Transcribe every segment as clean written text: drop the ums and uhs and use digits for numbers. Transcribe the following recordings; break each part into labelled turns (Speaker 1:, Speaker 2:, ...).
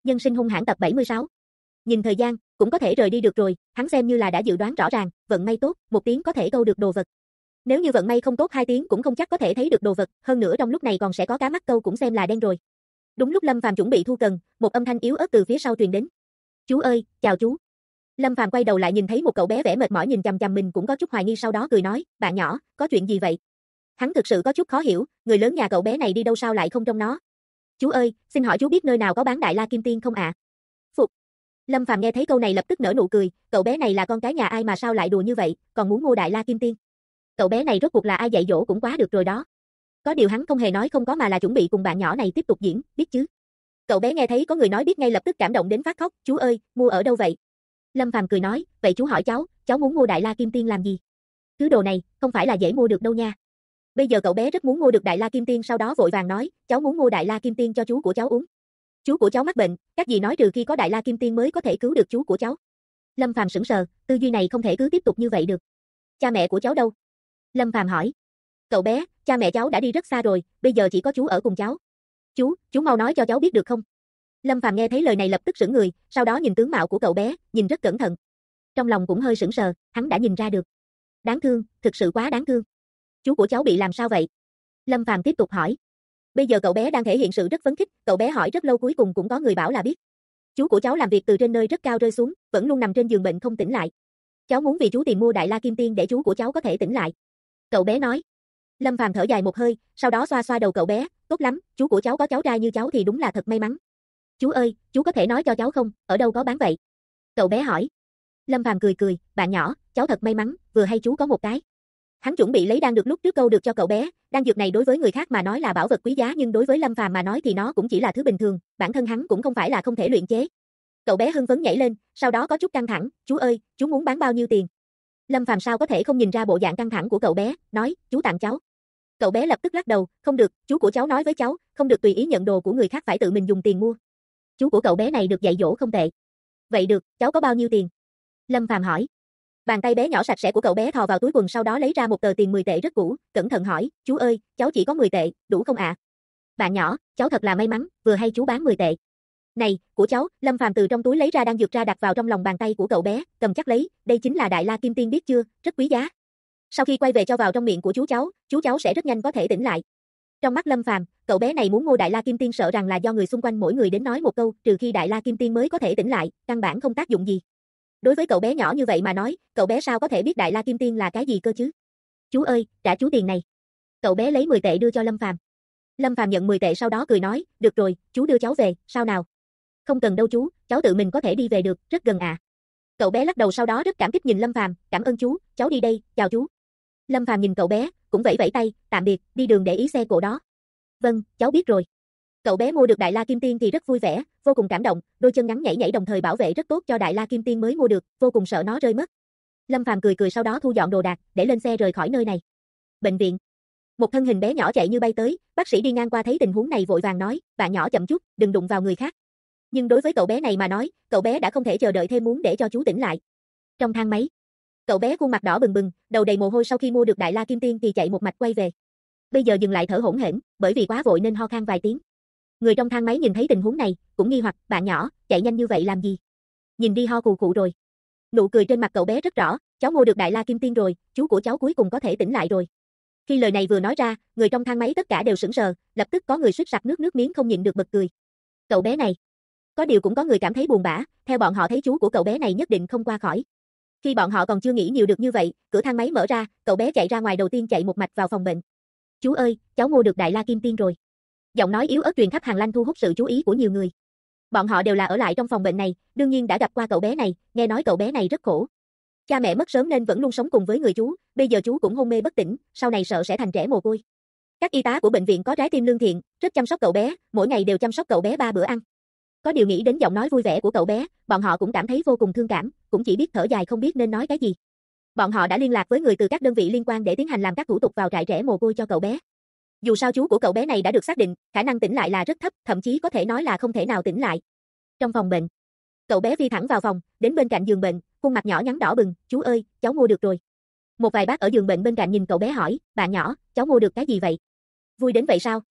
Speaker 1: Nhân sinh hung hãn tập 76. Nhìn thời gian, cũng có thể rời đi được rồi, hắn xem như là đã dự đoán rõ ràng, vận may tốt, 1 tiếng có thể câu được đồ vật. Nếu như vận may không tốt 2 tiếng cũng không chắc có thể thấy được đồ vật, hơn nữa trong lúc này còn sẽ có cá mắc câu cũng xem là đen rồi. Đúng lúc Lâm Phàm chuẩn bị thu cần, một âm thanh yếu ớt từ phía sau truyền đến. "Chú ơi, chào chú." Lâm Phàm quay đầu lại nhìn thấy một cậu bé vẻ mệt mỏi nhìn chằm chằm mình cũng có chút hoài nghi sau đó cười nói, "Bạn nhỏ, có chuyện gì vậy?" Hắn thực sự có chút khó hiểu, người lớn nhà cậu bé này đi đâu sao lại không trông nó. "Chú ơi, xin hỏi chú biết nơi nào có bán Đại La Kim Tiên không ạ?" Phục. Lâm Phàm nghe thấy câu này lập tức nở nụ cười, cậu bé này là con cái nhà ai mà sao lại đùa như vậy, còn muốn mua Đại La Kim Tiên. Cậu bé này rốt cuộc là ai dạy dỗ cũng quá được rồi đó. Có điều hắn không hề nói không có mà là chuẩn bị cùng bạn nhỏ này tiếp tục diễn, biết chứ. Cậu bé nghe thấy có người nói biết ngay lập tức cảm động đến phát khóc, "Chú ơi, mua ở đâu vậy?" Lâm Phàm cười nói, "Vậy chú hỏi cháu muốn mua Đại La Kim Tiên làm gì? Thứ đồ này, không phải là dễ mua được đâu nha." Bây giờ cậu bé rất muốn mua được Đại La Kim Tiên sau đó vội vàng nói, "Cháu muốn mua Đại La Kim Tiên cho chú của cháu uống. Chú của cháu mắc bệnh, các dì nói trừ khi có Đại La Kim Tiên mới có thể cứu được chú của cháu." Lâm Phàm sững sờ, tư duy này không thể cứ tiếp tục như vậy được. "Cha mẹ của cháu đâu?" Lâm Phàm hỏi. "Cậu bé, cha mẹ cháu đã đi rất xa rồi, bây giờ chỉ có chú ở cùng cháu. Chú mau nói cho cháu biết được không?" Lâm Phàm nghe thấy lời này lập tức sững người, sau đó nhìn tướng mạo của cậu bé, nhìn rất cẩn thận. Trong lòng cũng hơi sững sờ, hắn đã nhìn ra được. Đáng thương, thực sự quá đáng thương. "Chú của cháu bị làm sao vậy?" Lâm Phàm tiếp tục hỏi. Bây giờ cậu bé đang thể hiện sự rất phấn khích, cậu bé hỏi rất lâu cuối cùng cũng có người bảo là biết. "Chú của cháu làm việc từ trên nơi rất cao rơi xuống, vẫn luôn nằm trên giường bệnh không tỉnh lại. Cháu muốn vì chú tìm mua Đại La Kim Tiên để chú của cháu có thể tỉnh lại." Cậu bé nói. Lâm Phàm thở dài một hơi, sau đó xoa xoa đầu cậu bé, "Tốt lắm, chú của cháu có cháu trai như cháu thì đúng là thật may mắn. Chú ơi, chú có thể nói cho cháu không, ở đâu có bán vậy?" Cậu bé hỏi. Lâm Phàm cười cười, "Bạn nhỏ, cháu thật may mắn, vừa hay chú có một cái." Hắn chuẩn bị lấy đan dược lúc trước câu được cho cậu bé, đan dược này đối với người khác mà nói là bảo vật quý giá nhưng đối với Lâm Phàm mà nói thì nó cũng chỉ là thứ bình thường, bản thân hắn cũng không phải là không thể luyện chế. Cậu bé hưng phấn nhảy lên, sau đó có chút căng thẳng, "Chú ơi, chú muốn bán bao nhiêu tiền?" Lâm Phàm sao có thể không nhìn ra bộ dạng căng thẳng của cậu bé, nói, "Chú tặng cháu." Cậu bé lập tức lắc đầu, "Không được, chú của cháu nói với cháu, không được tùy ý nhận đồ của người khác phải tự mình dùng tiền mua." Chú của cậu bé này được dạy dỗ không tệ. "Vậy được, cháu có bao nhiêu tiền?" Lâm Phàm hỏi. Bàn tay bé nhỏ sạch sẽ của cậu bé thò vào túi quần sau đó lấy ra một tờ tiền 10 tệ rất cũ, cẩn thận hỏi, "Chú ơi, cháu chỉ có 10 tệ, đủ không ạ?" "Bạn nhỏ, cháu thật là may mắn, vừa hay chú bán 10 tệ." "Này, của cháu." Lâm Phàm từ trong túi lấy ra đan dược ra đặt vào trong lòng bàn tay của cậu bé, cầm chắc lấy, "Đây chính là Đại La Kim Tiên biết chưa, rất quý giá. Sau khi quay về cho vào trong miệng của chú cháu sẽ rất nhanh có thể tỉnh lại." Trong mắt Lâm Phàm, cậu bé này muốn mua Đại La Kim Tiên sợ rằng là do người xung quanh mỗi người đến nói một câu, trừ khi Đại La Kim Tiên mới có thể tỉnh lại, căn bản không tác dụng gì. Đối với cậu bé nhỏ như vậy mà nói, cậu bé sao có thể biết Đại La Kim Tiên là cái gì cơ chứ? "Chú ơi, trả chú tiền này." Cậu bé lấy 10 tệ đưa cho Lâm Phàm. Lâm Phàm nhận 10 tệ sau đó cười nói, "Được rồi, chú đưa cháu về, sao nào?" "Không cần đâu chú, cháu tự mình có thể đi về được, rất gần à." Cậu bé lắc đầu sau đó rất cảm kích nhìn Lâm Phàm, "Cảm ơn chú, cháu đi đây, chào chú." Lâm Phàm nhìn cậu bé, cũng vẫy vẫy tay, "Tạm biệt, đi đường để ý xe cộ đó." "Vâng, cháu biết rồi." Cậu bé mua được Đại La Kim Tiên thì rất vui vẻ, vô cùng cảm động, đôi chân ngắn nhảy nhảy đồng thời bảo vệ rất tốt cho Đại La Kim Tiên mới mua được, vô cùng sợ nó rơi mất. Lâm Phàm cười cười sau đó thu dọn đồ đạc, để lên xe rời khỏi nơi này. Bệnh viện. Một thân hình bé nhỏ chạy như bay tới, bác sĩ đi ngang qua thấy tình huống này vội vàng nói, "Bạn nhỏ chậm chút, đừng đụng vào người khác." Nhưng đối với cậu bé này mà nói, cậu bé đã không thể chờ đợi thêm muốn để cho chú tỉnh lại. Trong thang máy, cậu bé khuôn mặt đỏ bừng bừng, đầu đầy mồ hôi sau khi mua được Đại La Kim Tiên thì chạy một mạch quay về. Bây giờ dừng lại thở hổn hển, bởi vì quá vội nên ho khan vài tiếng. Người trong thang máy nhìn thấy tình huống này, cũng nghi hoặc, "Bạn nhỏ, chạy nhanh như vậy làm gì? Nhìn đi ho khù khụ rồi." Nụ cười trên mặt cậu bé rất rõ, "Cháu mua được Đại La Kim Tiên rồi, chú của cháu cuối cùng có thể tỉnh lại rồi." Khi lời này vừa nói ra, người trong thang máy tất cả đều sững sờ, lập tức có người suýt sặc nước miếng không nhịn được bật cười. Cậu bé này. Có điều cũng có người cảm thấy buồn bã, theo bọn họ thấy chú của cậu bé này nhất định không qua khỏi. Khi bọn họ còn chưa nghĩ nhiều được như vậy, cửa thang máy mở ra, cậu bé chạy ra ngoài đầu tiên chạy một mạch vào phòng bệnh. "Chú ơi, cháu mua được Đại La Kim Tiên rồi." Giọng nói yếu ớt truyền khắp hàng lanh thu hút sự chú ý của nhiều người. Bọn họ đều là ở lại trong phòng bệnh này, đương nhiên đã gặp qua cậu bé này, nghe nói cậu bé này rất khổ. Cha mẹ mất sớm nên vẫn luôn sống cùng với người chú, bây giờ chú cũng hôn mê bất tỉnh, sau này sợ sẽ thành trẻ mồ côi. Các y tá của bệnh viện có trái tim lương thiện, rất chăm sóc cậu bé, mỗi ngày đều chăm sóc cậu bé 3 bữa ăn. Có điều nghĩ đến giọng nói vui vẻ của cậu bé, bọn họ cũng cảm thấy vô cùng thương cảm, cũng chỉ biết thở dài không biết nên nói cái gì. Bọn họ đã liên lạc với người từ các đơn vị liên quan để tiến hành làm các thủ tục vào trại trẻ mồ côi cho cậu bé. Dù sao chú của cậu bé này đã được xác định, khả năng tỉnh lại là rất thấp, thậm chí có thể nói là không thể nào tỉnh lại. Trong phòng bệnh, cậu bé phi thẳng vào phòng, đến bên cạnh giường bệnh, khuôn mặt nhỏ nhắn đỏ bừng, "Chú ơi, cháu mua được rồi." Một vài bác ở giường bệnh bên cạnh nhìn cậu bé hỏi, "Bạn nhỏ, cháu mua được cái gì vậy? Vui đến vậy sao?"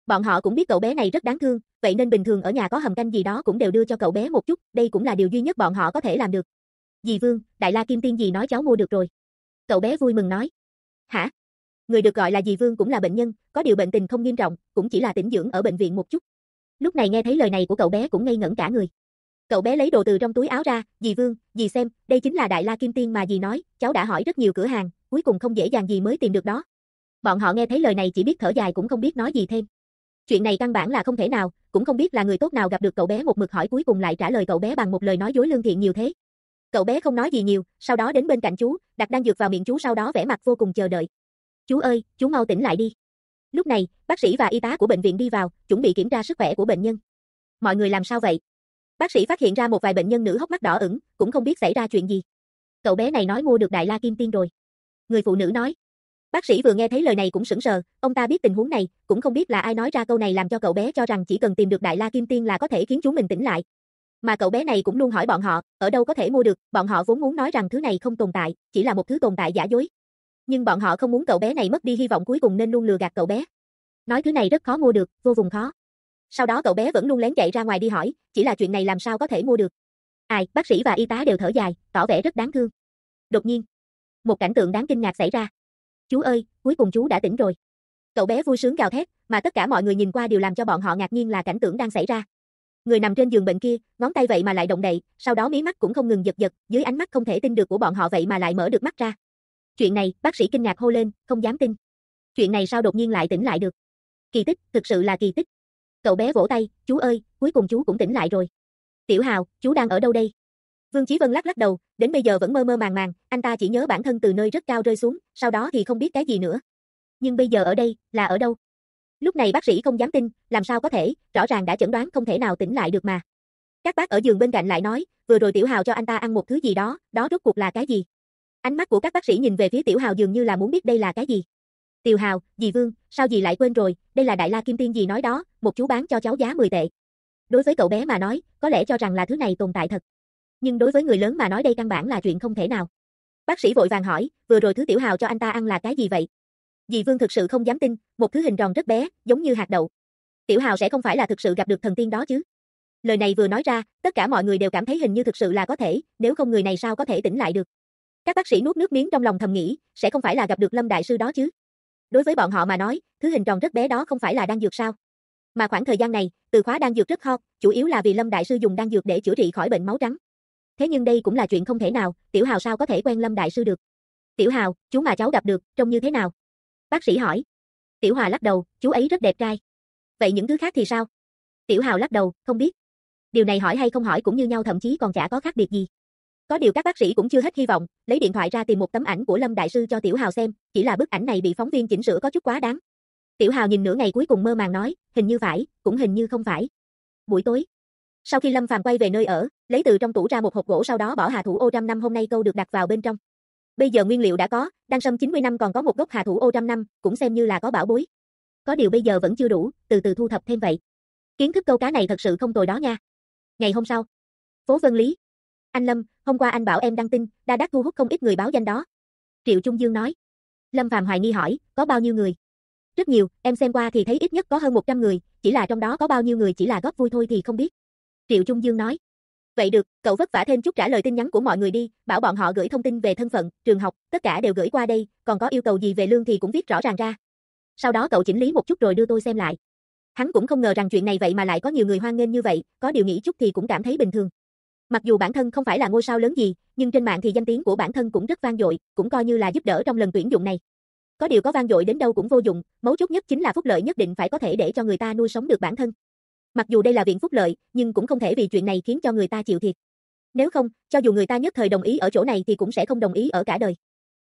Speaker 1: Bọn họ cũng biết cậu bé này rất đáng thương, vậy nên bình thường ở nhà có hầm canh gì đó cũng đều đưa cho cậu bé một chút, đây cũng là điều duy nhất bọn họ có thể làm được. Dì Vương, Đại La Kim Tiên dì nói cháu mua được rồi. Cậu bé vui mừng nói. Hả? Người được gọi là dì Vương cũng là bệnh nhân, có điều bệnh tình không nghiêm trọng, cũng chỉ là tĩnh dưỡng ở bệnh viện một chút. Lúc này nghe thấy lời này của cậu bé cũng ngây ngẩn cả người. Cậu bé lấy đồ từ trong túi áo ra, dì Vương, dì xem, đây chính là Đại La Kim Tiên mà dì nói, cháu đã hỏi rất nhiều cửa hàng, cuối cùng không dễ dàng gì mới tìm được đó. Bọn họ nghe thấy lời này chỉ biết thở dài cũng không biết nói gì thêm. Chuyện này căn bản là không thể nào, cũng không biết là người tốt nào gặp được cậu bé một mực hỏi cuối cùng lại trả lời cậu bé bằng một lời nói dối lương thiện nhiều thế. Cậu bé không nói gì nhiều, sau đó đến bên cạnh chú, đặt đan dược vào miệng chú sau đó vẻ mặt vô cùng chờ đợi. Chú ơi, chú mau tỉnh lại đi. Lúc này, bác sĩ và y tá của bệnh viện đi vào, chuẩn bị kiểm tra sức khỏe của bệnh nhân. Mọi người làm sao vậy? Bác sĩ phát hiện ra một vài bệnh nhân nữ hốc mắt đỏ ửng, cũng không biết xảy ra chuyện gì. Cậu bé này nói mua được Đại La Kim Tiên rồi. Người phụ nữ nói. Bác sĩ vừa nghe thấy lời này cũng sững sờ, ông ta biết tình huống này, cũng không biết là ai nói ra câu này làm cho cậu bé cho rằng chỉ cần tìm được Đại La Kim Tiên là có thể khiến chú mình tỉnh lại. Mà cậu bé này cũng luôn hỏi bọn họ, ở đâu có thể mua được, bọn họ vốn muốn nói rằng thứ này không tồn tại, chỉ là một thứ tồn tại giả dối. Nhưng bọn họ không muốn cậu bé này mất đi hy vọng cuối cùng nên luôn lừa gạt cậu bé. Nói thứ này rất khó mua được, vô cùng khó. Sau đó cậu bé vẫn luôn lén chạy ra ngoài đi hỏi, chỉ là chuyện này làm sao có thể mua được. Ai, bác sĩ và y tá đều thở dài, tỏ vẻ rất đáng thương. Đột nhiên, một cảnh tượng đáng kinh ngạc xảy ra. Chú ơi, cuối cùng chú đã tỉnh rồi. Cậu bé vui sướng gào thét, mà tất cả mọi người nhìn qua đều làm cho bọn họ ngạc nhiên là cảnh tượng đang xảy ra. Người nằm trên giường bệnh kia, ngón tay vậy mà lại động đậy, sau đó mí mắt cũng không ngừng giật giật, dưới ánh mắt không thể tin được của bọn họ vậy mà lại mở được mắt ra. Chuyện này, bác sĩ kinh ngạc hô lên, không dám tin. Chuyện này sao đột nhiên lại tỉnh lại được? Kỳ tích, thực sự là kỳ tích. Cậu bé vỗ tay, chú ơi, cuối cùng chú cũng tỉnh lại rồi. Tiểu Hào, chú đang ở đâu đây? Vương Chí Vân lắc lắc đầu, đến bây giờ vẫn mơ mơ màng màng, anh ta chỉ nhớ bản thân từ nơi rất cao rơi xuống, sau đó thì không biết cái gì nữa. Nhưng bây giờ ở đây, là ở đâu? Lúc này bác sĩ không dám tin, làm sao có thể, rõ ràng đã chẩn đoán không thể nào tỉnh lại được mà. Các bác ở giường bên cạnh lại nói, vừa rồi Tiểu Hào cho anh ta ăn một thứ gì đó, đó rốt cuộc là cái gì? Ánh mắt của các bác sĩ nhìn về phía Tiểu Hào dường như là muốn biết đây là cái gì. Tiểu Hào, dì Vương, sao dì lại quên rồi, đây là Đại La Kim Tiên dì nói đó, một chú bán cho cháu giá 10 tệ. Đối với cậu bé mà nói, có lẽ cho rằng là thứ này tồn tại thật. Nhưng đối với người lớn mà nói đây căn bản là chuyện không thể nào. Bác sĩ vội vàng hỏi, vừa rồi thứ Tiểu Hào cho anh ta ăn là cái gì vậy? Dì Vương thực sự không dám tin, một thứ hình tròn rất bé, giống như hạt đậu. Tiểu Hào sẽ không phải là thực sự gặp được thần tiên đó chứ? Lời này vừa nói ra, tất cả mọi người đều cảm thấy hình như thực sự là có thể, nếu không người này sao có thể tỉnh lại được. Các bác sĩ nuốt nước miếng trong lòng thầm nghĩ, sẽ không phải là gặp được Lâm đại sư đó chứ? Đối với bọn họ mà nói, thứ hình tròn rất bé đó không phải là đan dược sao? Mà khoảng thời gian này, từ khóa đan dược rất hot, chủ yếu là vì Lâm đại sư dùng đan dược để chữa trị khỏi bệnh máu trắng. Thế nhưng đây cũng là chuyện không thể nào, Tiểu Hào sao có thể quen Lâm đại sư được? Tiểu Hào, chú mà cháu gặp được, trông như thế nào? Bác sĩ hỏi. Tiểu Hòa lắc đầu, chú ấy rất đẹp trai. Vậy những thứ khác thì sao? Tiểu Hào lắc đầu, không biết. Điều này hỏi hay không hỏi cũng như nhau thậm chí còn chả có khác biệt gì. Có điều các bác sĩ cũng chưa hết hy vọng, lấy điện thoại ra tìm một tấm ảnh của Lâm đại sư cho Tiểu Hào xem, chỉ là bức ảnh này bị phóng viên chỉnh sửa có chút quá đáng. Tiểu Hào nhìn nửa ngày cuối cùng mơ màng nói, hình như phải, cũng hình như không phải. Buổi tối, sau khi Lâm Phàm quay về nơi ở, lấy từ trong tủ ra một hộp gỗ sau đó bỏ hà thủ ô trăm năm hôm nay câu được đặt vào bên trong. Bây giờ nguyên liệu đã có, đăng sâm 90 năm còn có một gốc hà thủ ô trăm năm, cũng xem như là có bảo bối. Có điều bây giờ vẫn chưa đủ, từ từ thu thập thêm vậy. Kiến thức câu cá này thật sự không tồi đó nha. Ngày hôm sau, phố Vân Lý. Anh Lâm, hôm qua anh bảo em đăng tin, đã đắc thu hút không ít người báo danh đó. Triệu Trung Dương nói. Lâm Phàm hoài nghi hỏi, có bao nhiêu người? Rất nhiều, em xem qua thì thấy ít nhất có hơn 100 người, chỉ là trong đó có bao nhiêu người chỉ là góp vui thôi thì không biết. Triệu Trung Dương nói. Vậy được, cậu vất vả thêm chút trả lời tin nhắn của mọi người đi, bảo bọn họ gửi thông tin về thân phận, trường học, tất cả đều gửi qua đây, còn có yêu cầu gì về lương thì cũng viết rõ ràng ra. Sau đó cậu chỉnh lý một chút rồi đưa tôi xem lại. Hắn cũng không ngờ rằng chuyện này vậy mà lại có nhiều người hoan nghênh như vậy, có điều nghĩ chút thì cũng cảm thấy bình thường. Mặc dù bản thân không phải là ngôi sao lớn gì, nhưng trên mạng thì danh tiếng của bản thân cũng rất vang dội, cũng coi như là giúp đỡ trong lần tuyển dụng này. Có điều có vang dội đến đâu cũng vô dụng, mấu chốt nhất chính là phúc lợi nhất định phải có thể để cho người ta nuôi sống được bản thân. Mặc dù đây là viện phúc lợi, nhưng cũng không thể vì chuyện này khiến cho người ta chịu thiệt. Nếu không, cho dù người ta nhất thời đồng ý ở chỗ này thì cũng sẽ không đồng ý ở cả đời.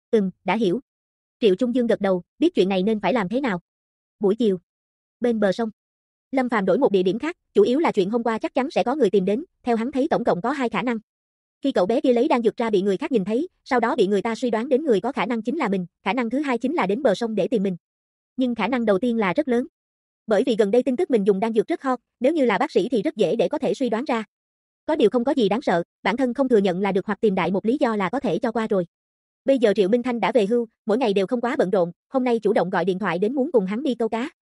Speaker 1: Đã hiểu. Triệu Trung Dương gật đầu, biết chuyện này nên phải làm thế nào. Buổi chiều, bên bờ sông, Lâm Phàm đổi một địa điểm khác, chủ yếu là chuyện hôm qua chắc chắn sẽ có người tìm đến, theo hắn thấy tổng cộng có 2 khả năng. Khi cậu bé kia lấy đan dược ra bị người khác nhìn thấy, sau đó bị người ta suy đoán đến người có khả năng chính là mình, khả năng thứ hai chính là đến bờ sông để tìm mình. Nhưng khả năng đầu tiên là rất lớn. Bởi vì gần đây tin tức mình dùng đan dược rất hot, nếu như là bác sĩ thì rất dễ để có thể suy đoán ra. Có điều không có gì đáng sợ, bản thân không thừa nhận là được hoặc tìm đại một lý do là có thể cho qua rồi. Bây giờ Triệu Minh Thanh đã về hưu, mỗi ngày đều không quá bận rộn, hôm nay chủ động gọi điện thoại đến muốn cùng hắn đi câu cá.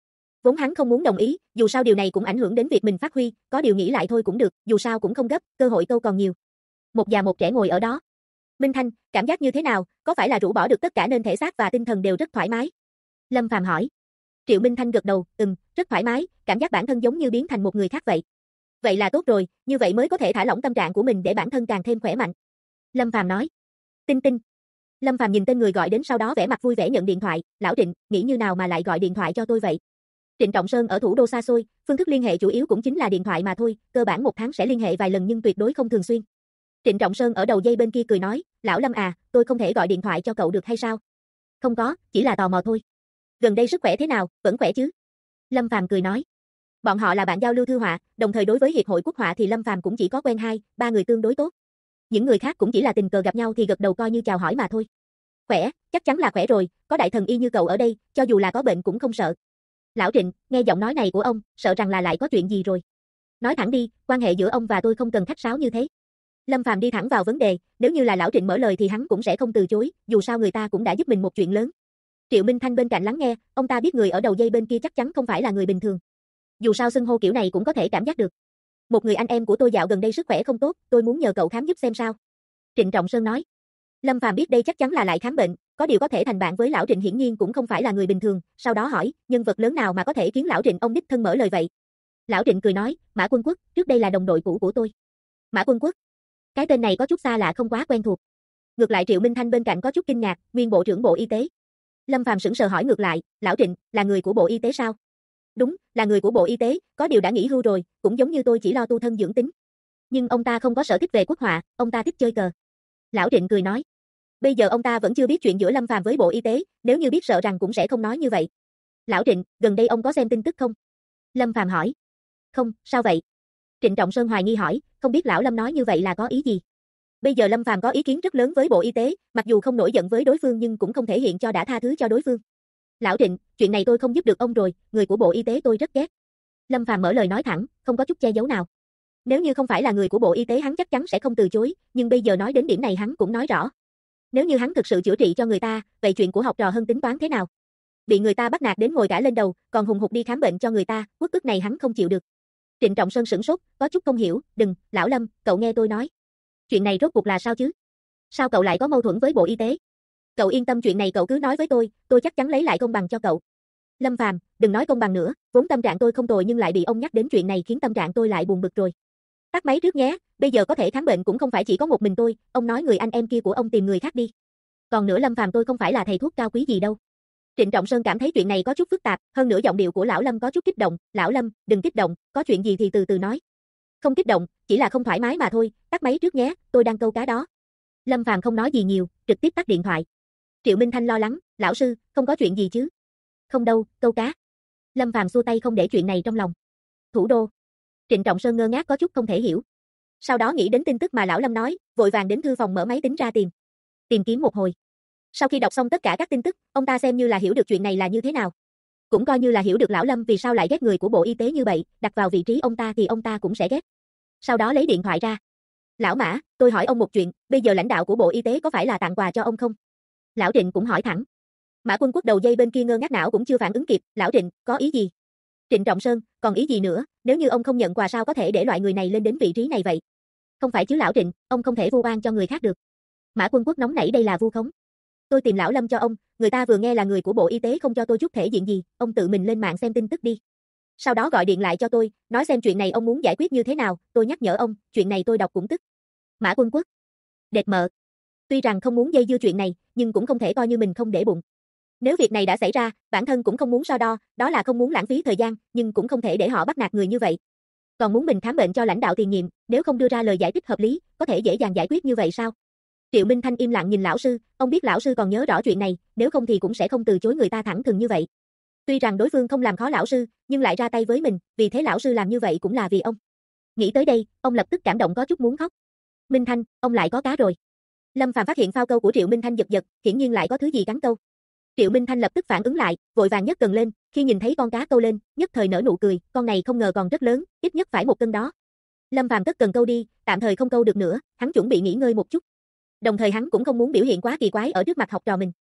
Speaker 1: Vốn hắn không muốn đồng ý, dù sao điều này cũng ảnh hưởng đến việc mình phát huy, có điều nghĩ lại thôi cũng được, dù sao cũng không gấp, cơ hội câu còn nhiều. Một già một trẻ ngồi ở đó. Minh Thanh, cảm giác như thế nào, có phải là rũ bỏ được tất cả nên thể xác và tinh thần đều rất thoải mái? Lâm Phàm hỏi. Triệu Minh Thanh gật đầu, rất thoải mái, cảm giác bản thân giống như biến thành một người khác vậy. Vậy là tốt rồi, như vậy mới có thể thả lỏng tâm trạng của mình để bản thân càng thêm khỏe mạnh. Lâm Phàm nói. Tinh Tinh. Lâm Phàm nhìn tên người gọi đến sau đó vẻ mặt vui vẻ nhận điện thoại, lão Trịnh, nghĩ như nào mà lại gọi điện thoại cho tôi vậy? Trịnh Trọng Sơn ở thủ đô xa xôi, phương thức liên hệ chủ yếu cũng chính là điện thoại mà thôi, cơ bản một tháng sẽ liên hệ vài lần nhưng tuyệt đối không thường xuyên. Trịnh Trọng Sơn ở đầu dây bên kia cười nói, lão Lâm à, tôi không thể gọi điện thoại cho cậu được hay sao? Không có, chỉ là tò mò thôi. Gần đây sức khỏe thế nào, vẫn khỏe chứ? Lâm Phàm cười nói. Bọn họ là bạn giao lưu thư họa, đồng thời đối với hiệp hội quốc họa thì Lâm Phàm cũng chỉ có quen 2-3 người tương đối tốt. Những người khác cũng chỉ là tình cờ gặp nhau thì gật đầu coi như chào hỏi mà thôi. Khỏe, chắc chắn là khỏe rồi, có đại thần y như cậu ở đây, cho dù là có bệnh cũng không sợ. Lão Trịnh, nghe giọng nói này của ông, sợ rằng là lại có chuyện gì rồi. Nói thẳng đi, quan hệ giữa ông và tôi không cần khách sáo như thế. Lâm Phàm đi thẳng vào vấn đề, nếu như là lão Trịnh mở lời thì hắn cũng sẽ không từ chối, dù sao người ta cũng đã giúp mình một chuyện lớn. Triệu Minh Thanh bên cạnh lắng nghe, ông ta biết người ở đầu dây bên kia chắc chắn không phải là người bình thường. Dù sao xưng hô kiểu này cũng có thể cảm giác được. Một người anh em của tôi dạo gần đây sức khỏe không tốt, tôi muốn nhờ cậu khám giúp xem sao. Trịnh Trọng Sơn nói. Lâm Phàm biết đây chắc chắn là lại khám bệnh, có điều có thể thành bạn với lão Trịnh hiển nhiên cũng không phải là người bình thường, sau đó hỏi, nhân vật lớn nào mà có thể khiến lão Trịnh ông đích thân mở lời vậy? Lão Trịnh cười nói, Mã Quân Quốc, trước đây là đồng đội cũ của tôi. Mã Quân Quốc? Cái tên này có chút xa lạ không quá quen thuộc. Ngược lại Triệu Minh Thanh bên cạnh có chút kinh ngạc, nguyên Bộ trưởng Bộ Y tế. Lâm Phàm sững sờ hỏi ngược lại, lão Trịnh, là người của Bộ Y tế sao? Đúng, là người của Bộ Y tế, có điều đã nghỉ hưu rồi, cũng giống như tôi chỉ lo tu thân dưỡng tính. Nhưng ông ta không có sở thích về quốc họa, ông ta thích chơi cờ. Lão Trịnh cười nói. Bây giờ ông ta vẫn chưa biết chuyện giữa Lâm Phàm với Bộ Y tế, nếu như biết sợ rằng cũng sẽ không nói như vậy. Lão Trịnh, gần đây ông có xem tin tức không? Lâm Phàm hỏi. Không, sao vậy? Trịnh Trọng Sơn hoài nghi hỏi, không biết lão Lâm nói như vậy là có ý gì? Bây giờ Lâm Phàm có ý kiến rất lớn với Bộ Y tế, mặc dù không nổi giận với đối phương nhưng cũng không thể hiện cho đã tha thứ cho đối phương. Lão Trịnh, chuyện này tôi không giúp được ông rồi, người của Bộ Y tế tôi rất ghét. Lâm Phàm mở lời nói thẳng, không có chút che giấu nào. Nếu như không phải là người của Bộ Y tế hắn chắc chắn sẽ không từ chối, nhưng bây giờ nói đến điểm này hắn cũng nói rõ. Nếu như hắn thực sự chữa trị cho người ta, vậy chuyện của học trò Hân tính toán thế nào? Bị người ta bắt nạt đến ngồi gãi lên đầu, còn hùng hục đi khám bệnh cho người ta, uất ức này hắn không chịu được. Trịnh Trọng Sơn sửng sốt, có chút không hiểu, đừng, lão Lâm, cậu nghe tôi nói. Chuyện này rốt cuộc là sao chứ? Sao cậu lại có mâu thuẫn với Bộ Y tế? Cậu yên tâm chuyện này cậu cứ nói với tôi chắc chắn lấy lại công bằng cho cậu. Lâm Phàm, đừng nói công bằng nữa, vốn tâm trạng tôi không tồi nhưng lại bị ông nhắc đến chuyện này khiến tâm trạng tôi lại buồn bực rồi. Tắt máy trước nhé, bây giờ có thể khám bệnh cũng không phải chỉ có một mình tôi, ông nói người anh em kia của ông tìm người khác đi. Còn nữa Lâm Phàm tôi không phải là thầy thuốc cao quý gì đâu. Trịnh Trọng Sơn cảm thấy chuyện này có chút phức tạp, hơn nữa giọng điệu của lão Lâm có chút kích động, lão Lâm, đừng kích động, có chuyện gì thì từ từ nói. Không kích động, chỉ là không thoải mái mà thôi, tắt máy trước nhé, tôi đang câu cá đó. Lâm Phàm không nói gì nhiều, trực tiếp tắt điện thoại. Triệu Minh Thanh lo lắng, lão sư, không có chuyện gì chứ? Không đâu, câu cá. Lâm Phàm xua tay không để chuyện này trong lòng. Thủ đô. Trịnh Trọng Sơn ngơ ngác có chút không thể hiểu. Sau đó nghĩ đến tin tức mà lão Lâm nói, vội vàng đến thư phòng mở máy tính ra tìm kiếm một hồi. Sau khi đọc xong tất cả các tin tức, ông ta xem như là hiểu được chuyện này là như thế nào. Cũng coi như là hiểu được lão Lâm vì sao lại ghét người của Bộ Y tế như vậy, đặt vào vị trí ông ta thì ông ta cũng sẽ ghét. Sau đó lấy điện thoại ra. Lão Mã, tôi hỏi ông một chuyện, bây giờ lãnh đạo của Bộ Y tế có phải là tặng quà cho ông không? Lão Trịnh cũng hỏi thẳng. Mã Quân Quốc đầu dây bên kia ngơ ngác não cũng chưa phản ứng kịp, lão Trịnh, có ý gì? Trịnh Trọng Sơn, còn ý gì nữa, nếu như ông không nhận quà sao có thể để loại người này lên đến vị trí này vậy? Không phải chứ lão Trịnh, ông không thể vu oan cho người khác được. Mã Quân Quốc nóng nảy đây là vu khống. Tôi tìm lão Lâm cho ông, người ta vừa nghe là người của Bộ Y tế không cho tôi chút thể diện gì, ông tự mình lên mạng xem tin tức đi. Sau đó gọi điện lại cho tôi, nói xem chuyện này ông muốn giải quyết như thế nào, tôi nhắc nhở ông, chuyện này tôi đọc cũng tức. Mã Quân Quốc. Đệt mợ. Tuy rằng không muốn dây dưa chuyện này, nhưng cũng không thể coi như mình không để bụng. Nếu việc này đã xảy ra, bản thân cũng không muốn so đo, đó là không muốn lãng phí thời gian, nhưng cũng không thể để họ bắt nạt người như vậy. Còn muốn mình khám bệnh cho lãnh đạo tiền nhiệm, nếu không đưa ra lời giải thích hợp lý, có thể dễ dàng giải quyết như vậy sao? Triệu Minh Thanh im lặng nhìn lão sư, ông biết lão sư còn nhớ rõ chuyện này, nếu không thì cũng sẽ không từ chối người ta thẳng thừng như vậy. Tuy rằng đối phương không làm khó lão sư, nhưng lại ra tay với mình, vì thế lão sư làm như vậy cũng là vì ông. Nghĩ tới đây, ông lập tức cảm động có chút muốn khóc. Minh Thanh, ông lại có cá rồi. Lâm Phàm phát hiện phao câu của Triệu Minh Thanh giật giật, hiển nhiên lại có thứ gì cắn câu. Triệu Minh Thanh lập tức phản ứng lại, vội vàng nhấc cần lên, khi nhìn thấy con cá câu lên, nhất thời nở nụ cười, con này không ngờ còn rất lớn, ít nhất phải 1 cân đó. Lâm Phàm cất cần câu đi, tạm thời không câu được nữa, hắn chuẩn bị nghỉ ngơi một chút. Đồng thời hắn cũng không muốn biểu hiện quá kỳ quái ở trước mặt học trò mình.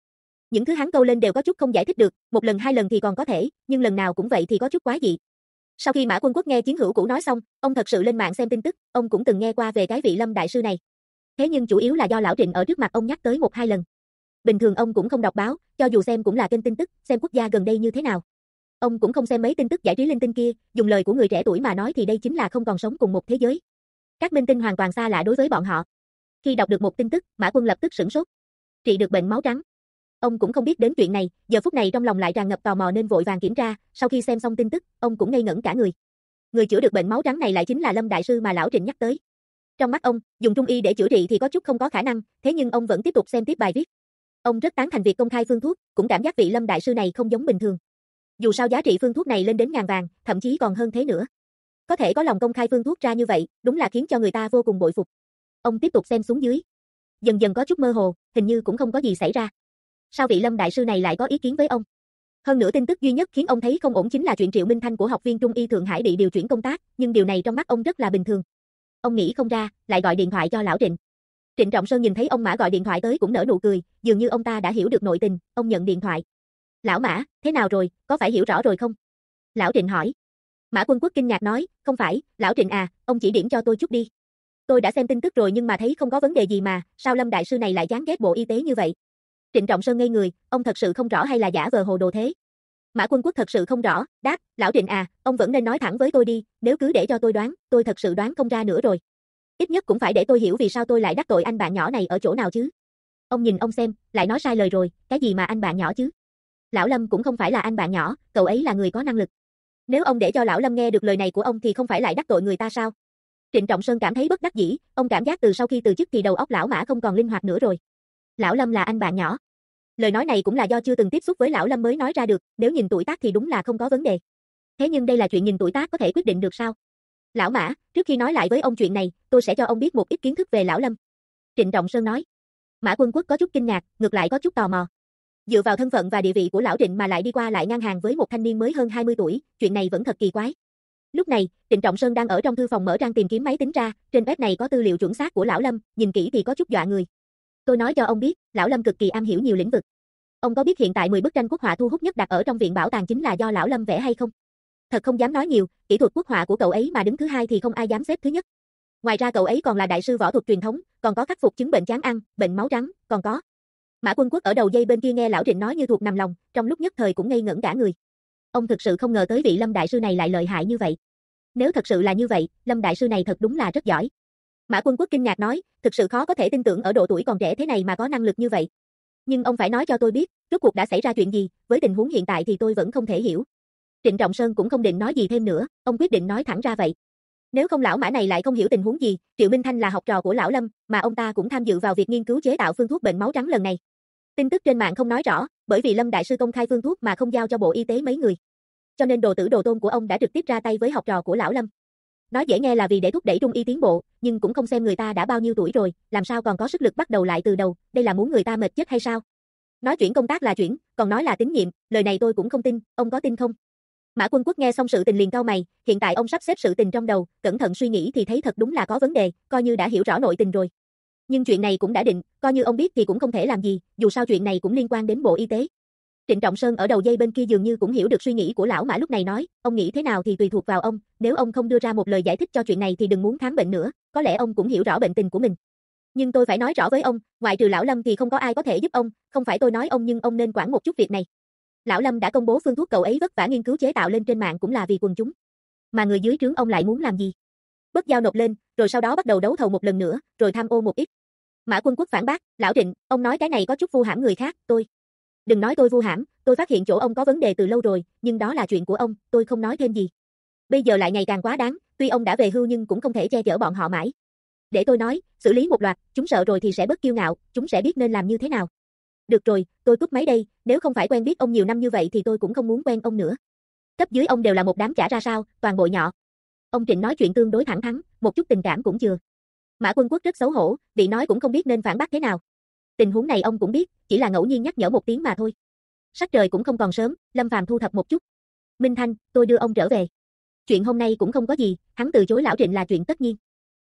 Speaker 1: Những thứ hắn câu lên đều có chút không giải thích được, một lần hai lần thì còn có thể, nhưng lần nào cũng vậy thì có chút quái dị. Sau khi Mã Quân Quốc nghe Chiến Hữu Cũ nói xong, ông thật sự lên mạng xem tin tức, ông cũng từng nghe qua về cái vị Lâm đại sư này. Thế nhưng chủ yếu là do lão Trịnh ở trước mặt ông nhắc tới một hai lần. Bình thường ông cũng không đọc báo, cho dù xem cũng là kênh tin tức, xem quốc gia gần đây như thế nào. Ông cũng không xem mấy tin tức giải trí linh tinh kia, dùng lời của người trẻ tuổi mà nói thì đây chính là không còn sống cùng một thế giới. Các minh tinh hoàn toàn xa lạ đối với bọn họ. Khi đọc được một tin tức, Mã Quân lập tức sửng sốt. Trị được bệnh máu trắng. Ông cũng không biết đến chuyện này, giờ phút này trong lòng lại tràn ngập tò mò nên vội vàng kiểm tra, sau khi xem xong tin tức, ông cũng ngây ngẩn cả người. Người chữa được bệnh máu trắng này lại chính là Lâm đại sư mà lão Trịnh nhắc tới. Trong mắt ông, dùng trung y để chữa trị thì có chút không có khả năng, thế nhưng ông vẫn tiếp tục xem tiếp bài viết. Ông rất tán thành việc công khai phương thuốc, cũng cảm giác vị Lâm đại sư này không giống bình thường. Dù sao giá trị phương thuốc này lên đến ngàn vàng, thậm chí còn hơn thế nữa. Có thể có lòng công khai phương thuốc ra như vậy, đúng là khiến cho người ta vô cùng bội phục. Ông tiếp tục xem xuống dưới. Dần dần có chút mơ hồ, hình như cũng không có gì xảy ra. Sao vị Lâm đại sư này lại có ý kiến với ông? Hơn nữa tin tức duy nhất khiến ông thấy không ổn chính là chuyện Triệu Minh Thanh của học viên Trung y Thượng Hải bị điều chuyển công tác, nhưng điều này trong mắt ông rất là bình thường. Ông nghĩ không ra, lại gọi điện thoại cho lão Trịnh. Trịnh Trọng Sơn nhìn thấy ông Mã gọi điện thoại tới cũng nở nụ cười, dường như ông ta đã hiểu được nội tình, ông nhận điện thoại. Lão Mã, thế nào rồi, có phải hiểu rõ rồi không? Lão Trịnh hỏi. Mã Quân Quốc kinh ngạc nói, không phải, lão Trịnh à, ông chỉ điểm cho tôi chút đi. Tôi đã xem tin tức rồi nhưng mà thấy không có vấn đề gì mà, sao Lâm đại sư này lại chán ghét Bộ Y tế như vậy? Trịnh Trọng Sơn ngây người, ông thật sự không rõ hay là giả vờ hồ đồ thế? Mã Quân Quốc thật sự không rõ, đáp, lão Trịnh à, ông vẫn nên nói thẳng với tôi đi, nếu cứ để cho tôi đoán, tôi thật sự đoán không ra nữa rồi. Ít nhất cũng phải để tôi hiểu vì sao tôi lại đắc tội anh bạn nhỏ này ở chỗ nào chứ. Ông nhìn ông xem, lại nói sai lời rồi, cái gì mà anh bạn nhỏ chứ? Lão Lâm cũng không phải là anh bạn nhỏ, cậu ấy là người có năng lực. Nếu ông để cho lão Lâm nghe được lời này của ông thì không phải lại đắc tội người ta sao? Trịnh Trọng Sơn cảm thấy bất đắc dĩ, ông cảm giác từ sau khi từ chức thì đầu óc lão Mã không còn linh hoạt nữa rồi. Lão Lâm là anh bạn nhỏ. Lời nói này cũng là do chưa từng tiếp xúc với lão Lâm mới nói ra được, nếu nhìn tuổi tác thì đúng là không có vấn đề. Thế nhưng đây là chuyện nhìn tuổi tác có thể quyết định được sao? Lão Mã, trước khi nói lại với ông chuyện này, tôi sẽ cho ông biết một ít kiến thức về lão Lâm. Trịnh Trọng Sơn nói. Mã Quân Quốc có chút kinh ngạc, ngược lại có chút tò mò. Dựa vào thân phận và địa vị của lão Trịnh mà lại đi qua lại ngang hàng với một thanh niên mới hơn 20 tuổi, chuyện này vẫn thật kỳ quái. Lúc này, Trịnh Trọng Sơn đang ở trong thư phòng mở trang tìm kiếm máy tính ra, trên web này có tư liệu chuẩn xác của lão Lâm, nhìn kỹ thì có chút dọa người. Tôi nói cho ông biết, lão Lâm cực kỳ am hiểu nhiều lĩnh vực. Ông có biết hiện tại 10 bức tranh quốc họa thu hút nhất đặt ở trong viện bảo tàng chính là do lão Lâm vẽ hay không? Thật không dám nói nhiều, kỹ thuật quốc họa của cậu ấy mà đứng thứ hai thì không ai dám xếp thứ nhất. Ngoài ra cậu ấy còn là đại sư võ thuật truyền thống, còn có khắc phục chứng bệnh chán ăn, bệnh máu trắng, còn có. Mã Quân Quốc ở đầu dây bên kia nghe lão Trịnh nói như thuộc nằm lòng, trong lúc nhất thời cũng ngây ngẩn cả người. Ông thực sự không ngờ tới vị Lâm đại sư này lại lợi hại như vậy. Nếu thật sự là như vậy, Lâm đại sư này thật đúng là rất giỏi. Mã Quân Quốc kinh ngạc nói, thực sự khó có thể tin tưởng ở độ tuổi còn trẻ thế này mà có năng lực như vậy. Nhưng ông phải nói cho tôi biết, rốt cuộc đã xảy ra chuyện gì, với tình huống hiện tại thì tôi vẫn không thể hiểu. Trịnh Trọng Sơn cũng không định nói gì thêm nữa, ông quyết định nói thẳng ra vậy. Nếu không lão Mã này lại không hiểu tình huống gì, Triệu Minh Thanh là học trò của lão Lâm, mà ông ta cũng tham dự vào việc nghiên cứu chế tạo phương thuốc bệnh máu trắng lần này. Tin tức trên mạng không nói rõ, bởi vì Lâm đại sư công khai phương thuốc mà không giao cho Bộ Y tế mấy người. Cho nên đồ tử đồ tôn của ông đã trực tiếp ra tay với học trò của lão Lâm. Nói dễ nghe là vì để thúc đẩy trung y tiến bộ, nhưng cũng không xem người ta đã bao nhiêu tuổi rồi, làm sao còn có sức lực bắt đầu lại từ đầu, đây là muốn người ta mệt chết hay sao? Nói chuyển công tác là chuyển, còn nói là tín nhiệm, lời này tôi cũng không tin, ông có tin không? Mã Quân Quốc nghe xong sự tình liền cau mày, hiện tại ông sắp xếp sự tình trong đầu, cẩn thận suy nghĩ thì thấy thật đúng là có vấn đề, coi như đã hiểu rõ nội tình rồi. Nhưng chuyện này cũng đã định, coi như ông biết thì cũng không thể làm gì, dù sao chuyện này cũng liên quan đến Bộ Y tế. Trịnh Trọng Sơn ở đầu dây bên kia dường như cũng hiểu được suy nghĩ của lão Mã lúc này nói, ông nghĩ thế nào thì tùy thuộc vào ông, nếu ông không đưa ra một lời giải thích cho chuyện này thì đừng muốn khám bệnh nữa, có lẽ ông cũng hiểu rõ bệnh tình của mình. Nhưng tôi phải nói rõ với ông, ngoại trừ lão Lâm thì không có ai có thể giúp ông, không phải tôi nói ông nhưng ông nên quản một chút việc này. Lão Lâm đã công bố phương thuốc cậu ấy vất vả nghiên cứu chế tạo lên trên mạng cũng là vì quần chúng. Mà người dưới trướng ông lại muốn làm gì? Bớt giao nộp lên, rồi sau đó bắt đầu đấu thầu một lần nữa, rồi tham ô một ít. Mã Quân Quốc phản bác, lão Trịnh, ông nói cái này có chút vu hãm người khác, tôi. Đừng nói tôi vu hãm, tôi phát hiện chỗ ông có vấn đề từ lâu rồi, nhưng đó là chuyện của ông, tôi không nói thêm gì. Bây giờ lại ngày càng quá đáng, tuy ông đã về hưu nhưng cũng không thể che chở bọn họ mãi. Để tôi nói, xử lý một loạt, chúng sợ rồi thì sẽ bớt kiêu ngạo, chúng sẽ biết nên làm như thế nào. Được rồi, tôi cúp máy đây, nếu không phải quen biết ông nhiều năm như vậy thì tôi cũng không muốn quen ông nữa. Cấp dưới ông đều là một đám chả ra sao, toàn bộ nhọ. Ông Trịnh nói chuyện tương đối thẳng thắn, một chút tình cảm cũng chừa. Mã Quân Quốc rất xấu hổ, bị nói cũng không biết nên phản bác thế nào. Tình huống này ông cũng biết, chỉ là ngẫu nhiên nhắc nhở một tiếng mà thôi. Sắc trời cũng không còn sớm, Lâm Phàm thu thập một chút. Minh Thanh, tôi đưa ông trở về. Chuyện hôm nay cũng không có gì, hắn từ chối lão Trịnh là chuyện tất nhiên.